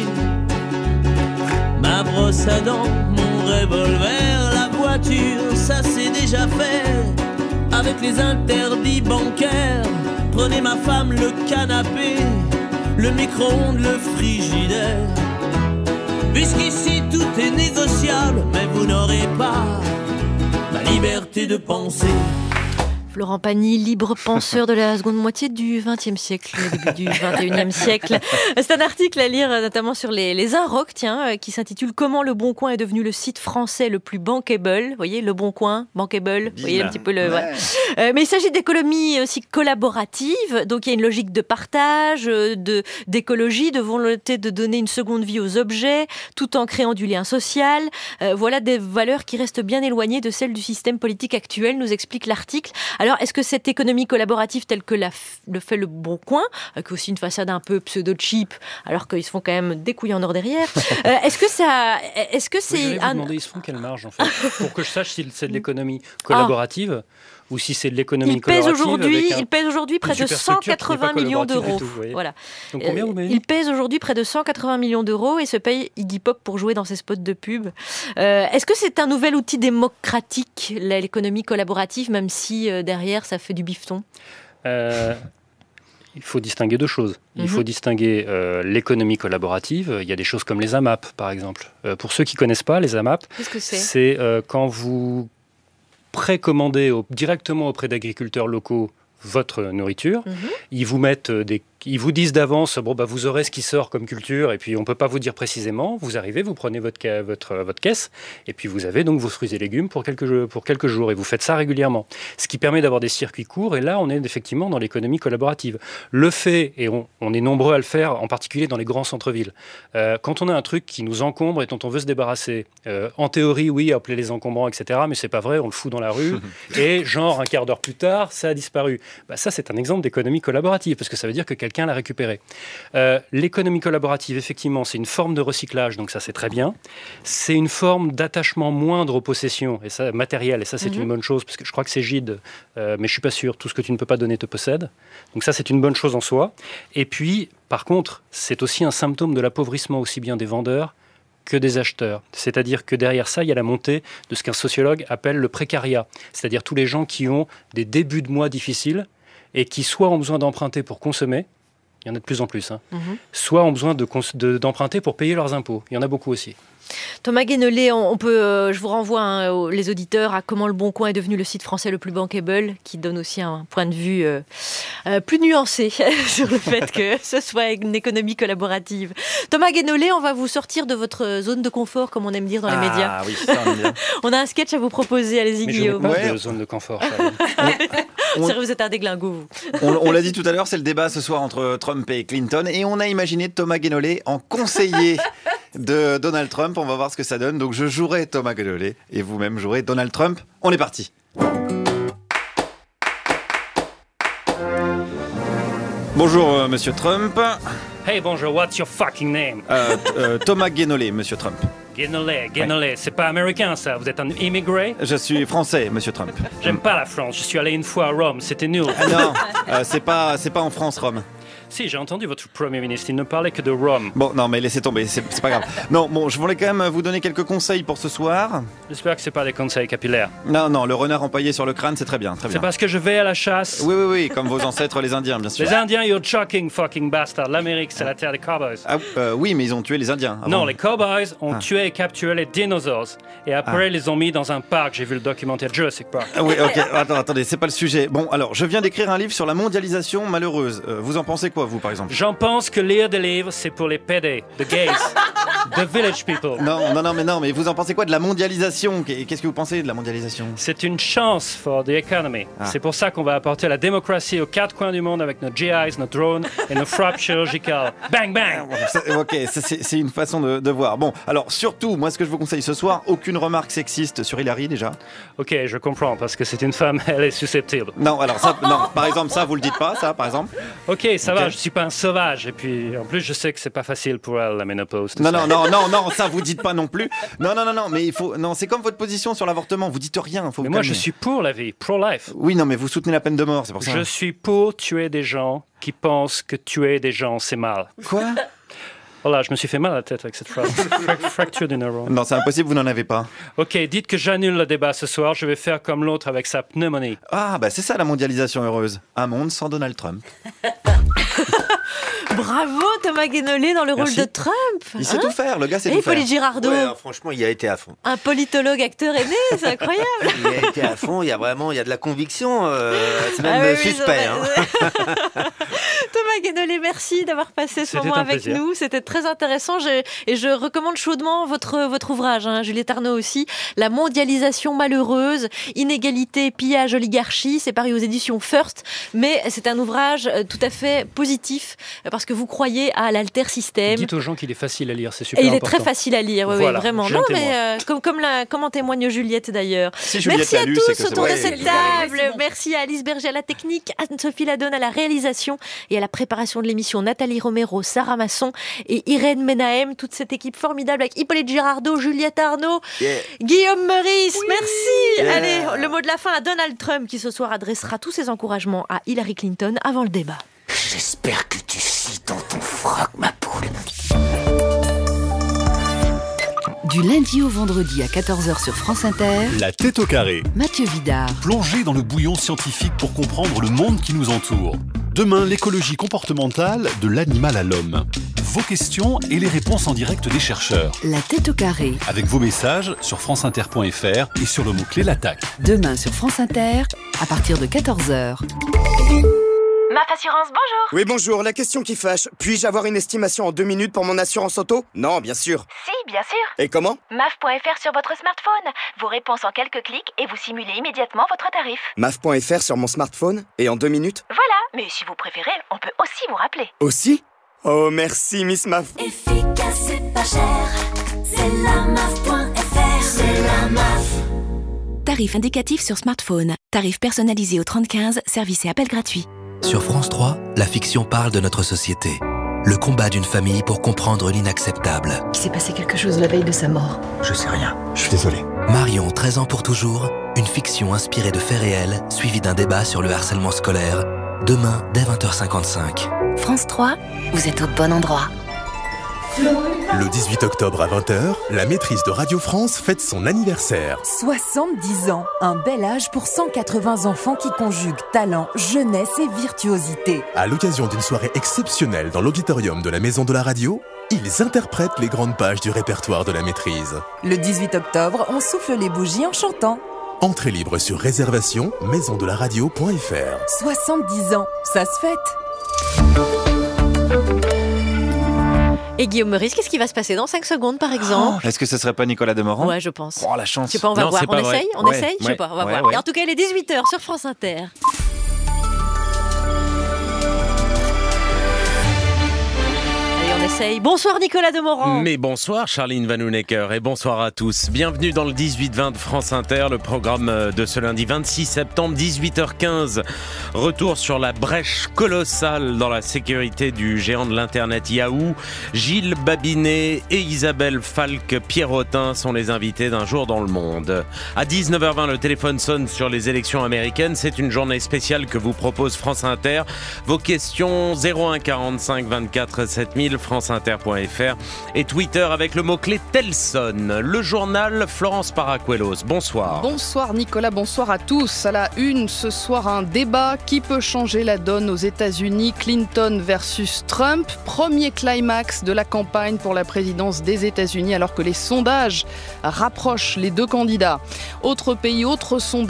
ma brosse à dents, mon revolver, la voiture, ça c'est déjà fait. Avec les interdits bancaires, prenez ma femme, le canapé, le micro-ondes, le frigidaire. Puisqu'ici tout est négociable, mais vous n'aurez pas la liberté de penser. Florent Pagny, libre penseur de la seconde moitié du XXe siècle, début du XXIe siècle. C'est un article à lire notamment sur les Inrocks, qui s'intitule « Comment le Bon Coin est devenu le site français le plus bankable ». Vous voyez, le Bon Coin, bankable, vous voyez un petit peu le... Ouais. Mais il s'agit d'économie aussi collaborative, donc il y a une logique de partage, d'écologie, de volonté de donner une seconde vie aux objets, tout en créant du lien social. Voilà des valeurs qui restent bien éloignées de celles du système politique actuel, nous explique l'article. Alors, est-ce que cette économie collaborative telle que le fait le Bon Coin, avec aussi une façade un peu pseudo-cheap, alors qu'ils se font quand même des couilles en or derrière, est-ce que c'est... vous demander, ils se font quelle marge, en fait, pour que je sache si c'est de l'économie collaborative ou si c'est de l'économie collaborative. Il pèse aujourd'hui près de 180 millions d'euros. Voilà. Donc combien vous m'avez dit ? Il pèse aujourd'hui près de 180 millions d'euros et se paye Iggy Pop pour jouer dans ses spots de pub. Est-ce que c'est un nouvel outil démocratique, l'économie collaborative, même si derrière ça fait du bifton ? Il faut distinguer deux choses. Il faut distinguer l'économie collaborative. Il y a des choses comme les AMAP, par exemple. Pour ceux qui ne connaissent pas, les AMAP, qu'est-ce que c'est ? C'est quand vous précommandez directement auprès d'agriculteurs locaux votre nourriture. Ils vous mettent ils vous disent d'avance, vous aurez ce qui sort comme culture, et puis on ne peut pas vous dire précisément. Vous arrivez, vous prenez votre caisse, et puis vous avez donc vos fruits et légumes pour quelques jours, et vous faites ça régulièrement. Ce qui permet d'avoir des circuits courts, et là, on est effectivement dans l'économie collaborative. Le fait, et on est nombreux à le faire, en particulier dans les grands centres-villes, quand on a un truc qui nous encombre et dont on veut se débarrasser, en théorie, oui, appeler les encombrants, etc., mais c'est pas vrai, on le fout dans la rue, et genre un quart d'heure plus tard, ça a disparu. Ça, c'est un exemple d'économie collaborative, parce que ça veut dire que quelqu'un l'a récupéré. L'économie collaborative, effectivement, c'est une forme de recyclage, donc ça, c'est très bien. C'est une forme d'attachement moindre aux possessions, et ça, matériel, et ça, c'est une bonne chose, parce que je crois que c'est Gide, mais je suis pas sûr, tout ce que tu ne peux pas donner te possède. Donc ça, c'est une bonne chose en soi. Et puis, par contre, c'est aussi un symptôme de l'appauvrissement aussi bien des vendeurs que des acheteurs. C'est-à-dire que derrière ça, il y a la montée de ce qu'un sociologue appelle le précariat, c'est-à-dire tous les gens qui ont des débuts de mois difficiles et qui soit ont besoin d'emprunter pour consommer, il y en a de plus en plus, soit ont besoin d'emprunter pour payer leurs impôts. Il y en a beaucoup aussi. Thomas Guénolé, je vous renvoie les auditeurs à comment Le Bon Coin est devenu le site français le plus bankable, qui donne aussi un point de vue plus nuancé sur le fait que ce soit une économie collaborative. Thomas Guénolé, on va vous sortir de votre zone de confort, comme on aime dire dans les médias. Ah oui, ça on aime bien. On a un sketch à vous proposer, allez-y Guillaume. Mais je n'ai pas de zone de confort. Sérieux, vous êtes un déglingo, vous. On l'a dit tout à l'heure, c'est le débat ce soir entre Trump et Clinton, et on a imaginé Thomas Guénolé en conseiller de Donald Trump. On va voir ce que ça donne. Donc je jouerai Thomas Guénolé et vous-même jouerez Donald Trump. On est parti. Bonjour Monsieur Trump. Hey, bonjour, what's your fucking name? Thomas Guénolé, Monsieur Trump. Guénolé, c'est pas américain ça, vous êtes un immigré? Je suis français, Monsieur Trump. J'aime pas la France, je suis allé une fois à Rome, c'était nul. Non, c'est pas en France, Rome. Si, j'ai entendu votre Premier ministre, il ne parlait que de Rome. Bon, non, mais laissez tomber, c'est pas grave. Non, bon, je voulais quand même vous donner quelques conseils pour ce soir. J'espère que c'est pas des conseils capillaires. Non, le renard empaillé sur le crâne, c'est très bien, très bien. C'est parce que je vais à la chasse. Oui, comme vos ancêtres les Indiens, bien sûr. Les Indiens, you're shocking fucking bastard. L'Amérique, c'est la terre des cowboys. Oui, mais ils ont tué les Indiens. Avant. Non, les cowboys ont tué et capturé les dinosaures. Et après, ils les ont mis dans un parc. J'ai vu le documentaire Jurassic Park. Oui, ok, attendez, c'est pas le sujet. Bon, alors, je viens d'écrire un livre sur la mondialisation malheureuse. Vous en pensez quoi, vous, par exemple? J'en pense que lire des livres, c'est pour les PD, the gays, the village people. Non, mais vous en pensez quoi de la mondialisation? Qu'est-ce que vous pensez de la mondialisation? C'est une chance for the economy. C'est pour ça qu'on va apporter la démocratie aux quatre coins du monde avec nos GIs, nos drones et nos frappes chirurgicales. Bang, bang! Ok, c'est une façon de voir. Bon, alors surtout, moi ce que je vous conseille ce soir, aucune remarque sexiste sur Hillary déjà. Ok, je comprends, parce que c'est une femme, elle est susceptible. Non, alors ça, non, par exemple, ça, vous le dites pas, ça, par exemple? Ok, ça va, je suis pas un sauvage. Et puis, en plus, je sais que c'est pas facile pour elle, la ménopause. Non, ça vous dites pas non plus. Non, mais il faut. Non, c'est comme votre position sur l'avortement. Vous dites rien. Mais moi, je suis pour la vie, pro-life. Oui, non, mais vous soutenez la peine de mort, c'est pour ça. Je suis pour tuer des gens qui pensent que tuer des gens, c'est mal. Quoi? Voilà, je me suis fait mal à la tête avec cette phrase. Fracture du neurone. Non, c'est impossible, vous n'en avez pas. Ok, dites que j'annule le débat ce soir. Je vais faire comme l'autre avec sa pneumonie. Ah, c'est ça la mondialisation heureuse. Un monde sans Donald Trump. Bravo Thomas Guénolé dans le rôle de Trump. Il sait tout faire, le gars sait tout faire. Et Hippolyte Girardot. Ouais, franchement, il a été à fond. Un politologue acteur aîné, c'est incroyable. Il a été à fond, il y a de la conviction, c'est même suspect. Thomas Guénolé, merci d'avoir passé ce moment avec nous. C'était très intéressant et je recommande chaudement votre ouvrage, Juliette Arnaud aussi. La mondialisation malheureuse, inégalité, pillage, oligarchie. C'est paru aux éditions First, mais c'est un ouvrage tout à fait positif parce que vous croyez à l'alter-système. Dites aux gens qu'il est facile à lire, c'est super important. Et il important. est très facile à lire, oui, vraiment. Non, mais comme en témoigne Juliette d'ailleurs. Si Merci à lu, tous autour de cette table. Merci à Alice Berger à la technique, Anne-Sophie Ladonne à la réalisation et à la préparation de l'émission, Nathalie Romero, Sarah Masson et Irène Menahem. Toute cette équipe formidable avec Hippolyte Girardot, Juliette Arnaud, Guillaume Meurice. Merci. Allez, le mot de la fin à Donald Trump qui ce soir adressera tous ses encouragements à Hillary Clinton avant le débat. J'espère que tu scies dans ton froc, ma poule. Du lundi au vendredi à 14h sur France Inter. La tête au carré. Mathieu Vidard. Plongez dans le bouillon scientifique pour comprendre le monde qui nous entoure. Demain, l'écologie comportementale de l'animal à l'homme. Vos questions et les réponses en direct des chercheurs. La tête au carré. Avec vos messages sur franceinter.fr et sur le mot-clé l'attaque. Demain sur France Inter, à partir de 14h. MAF Assurance, bonjour. Oui, bonjour. La question qui fâche. Puis-je avoir une estimation en 2 minutes pour mon assurance auto? Non, bien sûr. Si, bien sûr. Et comment? MAF.fr sur votre smartphone. Vos réponses en quelques clics et vous simulez immédiatement votre tarif. MAF.fr sur mon smartphone et en 2 minutes? Voilà, mais si vous préférez, on peut aussi vous rappeler. Aussi? Oh, merci, Miss MAF. Efficace et pas cher, c'est la MAF.fr. C'est la MAF. Tarif indicatif sur smartphone. Tarif personnalisé au 3015, service et appel gratuit. Sur France 3, la fiction parle de notre société. Le combat d'une famille pour comprendre l'inacceptable. Il s'est passé quelque chose la veille de sa mort. Je sais rien, je suis désolé. Marion, 13 ans pour toujours, une fiction inspirée de faits réels, suivie d'un débat sur le harcèlement scolaire. Demain, dès 20h55. France 3, vous êtes au bon endroit. Le 18 octobre à 20h, la maîtrise de Radio France fête son anniversaire. 70 ans, un bel âge pour 180 enfants qui conjuguent talent, jeunesse et virtuosité. À l'occasion d'une soirée exceptionnelle dans l'auditorium de la Maison de la Radio, ils interprètent les grandes pages du répertoire de la maîtrise. Le 18 octobre, on souffle les bougies en chantant. Entrée libre sur réservation maisondelaradio.fr. 70 ans, ça se fête. Et Guillaume Meurice, qu'est-ce qui va se passer dans 5 secondes, par exemple? Est-ce que ce serait pas Nicolas Demorand? Ouais, je pense. Oh, la chance. Je sais pas, on va voir. On essaye? On essaye? Je sais pas, on va voir. Ouais. Et en tout cas, il est 18h sur France Inter. Allez, on essaye. Bonsoir Nicolas Demorand. Mais bonsoir Charline Vanhoenacker et bonsoir à tous. Bienvenue dans le 18-20 de France Inter, le programme de ce lundi 26 septembre, 18h15. Retour sur la brèche colossale dans la sécurité du géant de l'Internet Yahoo. Gilles Babinet et Isabelle Falque-Pierrotin sont les invités d'un jour dans le monde. À 19h20, le téléphone sonne sur les élections américaines. C'est une journée spéciale que vous propose France Inter. Vos questions 01 45 24 7000 franceinter.fr et Twitter avec le mot-clé Telson. Le journal, Florence Paracuelos. Bonsoir. Bonsoir Nicolas, bonsoir à tous. À la une, ce soir un débat qui peut changer la donne aux États-Unis. Clinton versus Trump. Premier climax de la campagne pour la présidence des États-Unis alors que les sondages rapprochent les deux candidats. Autre pays, autre sondage.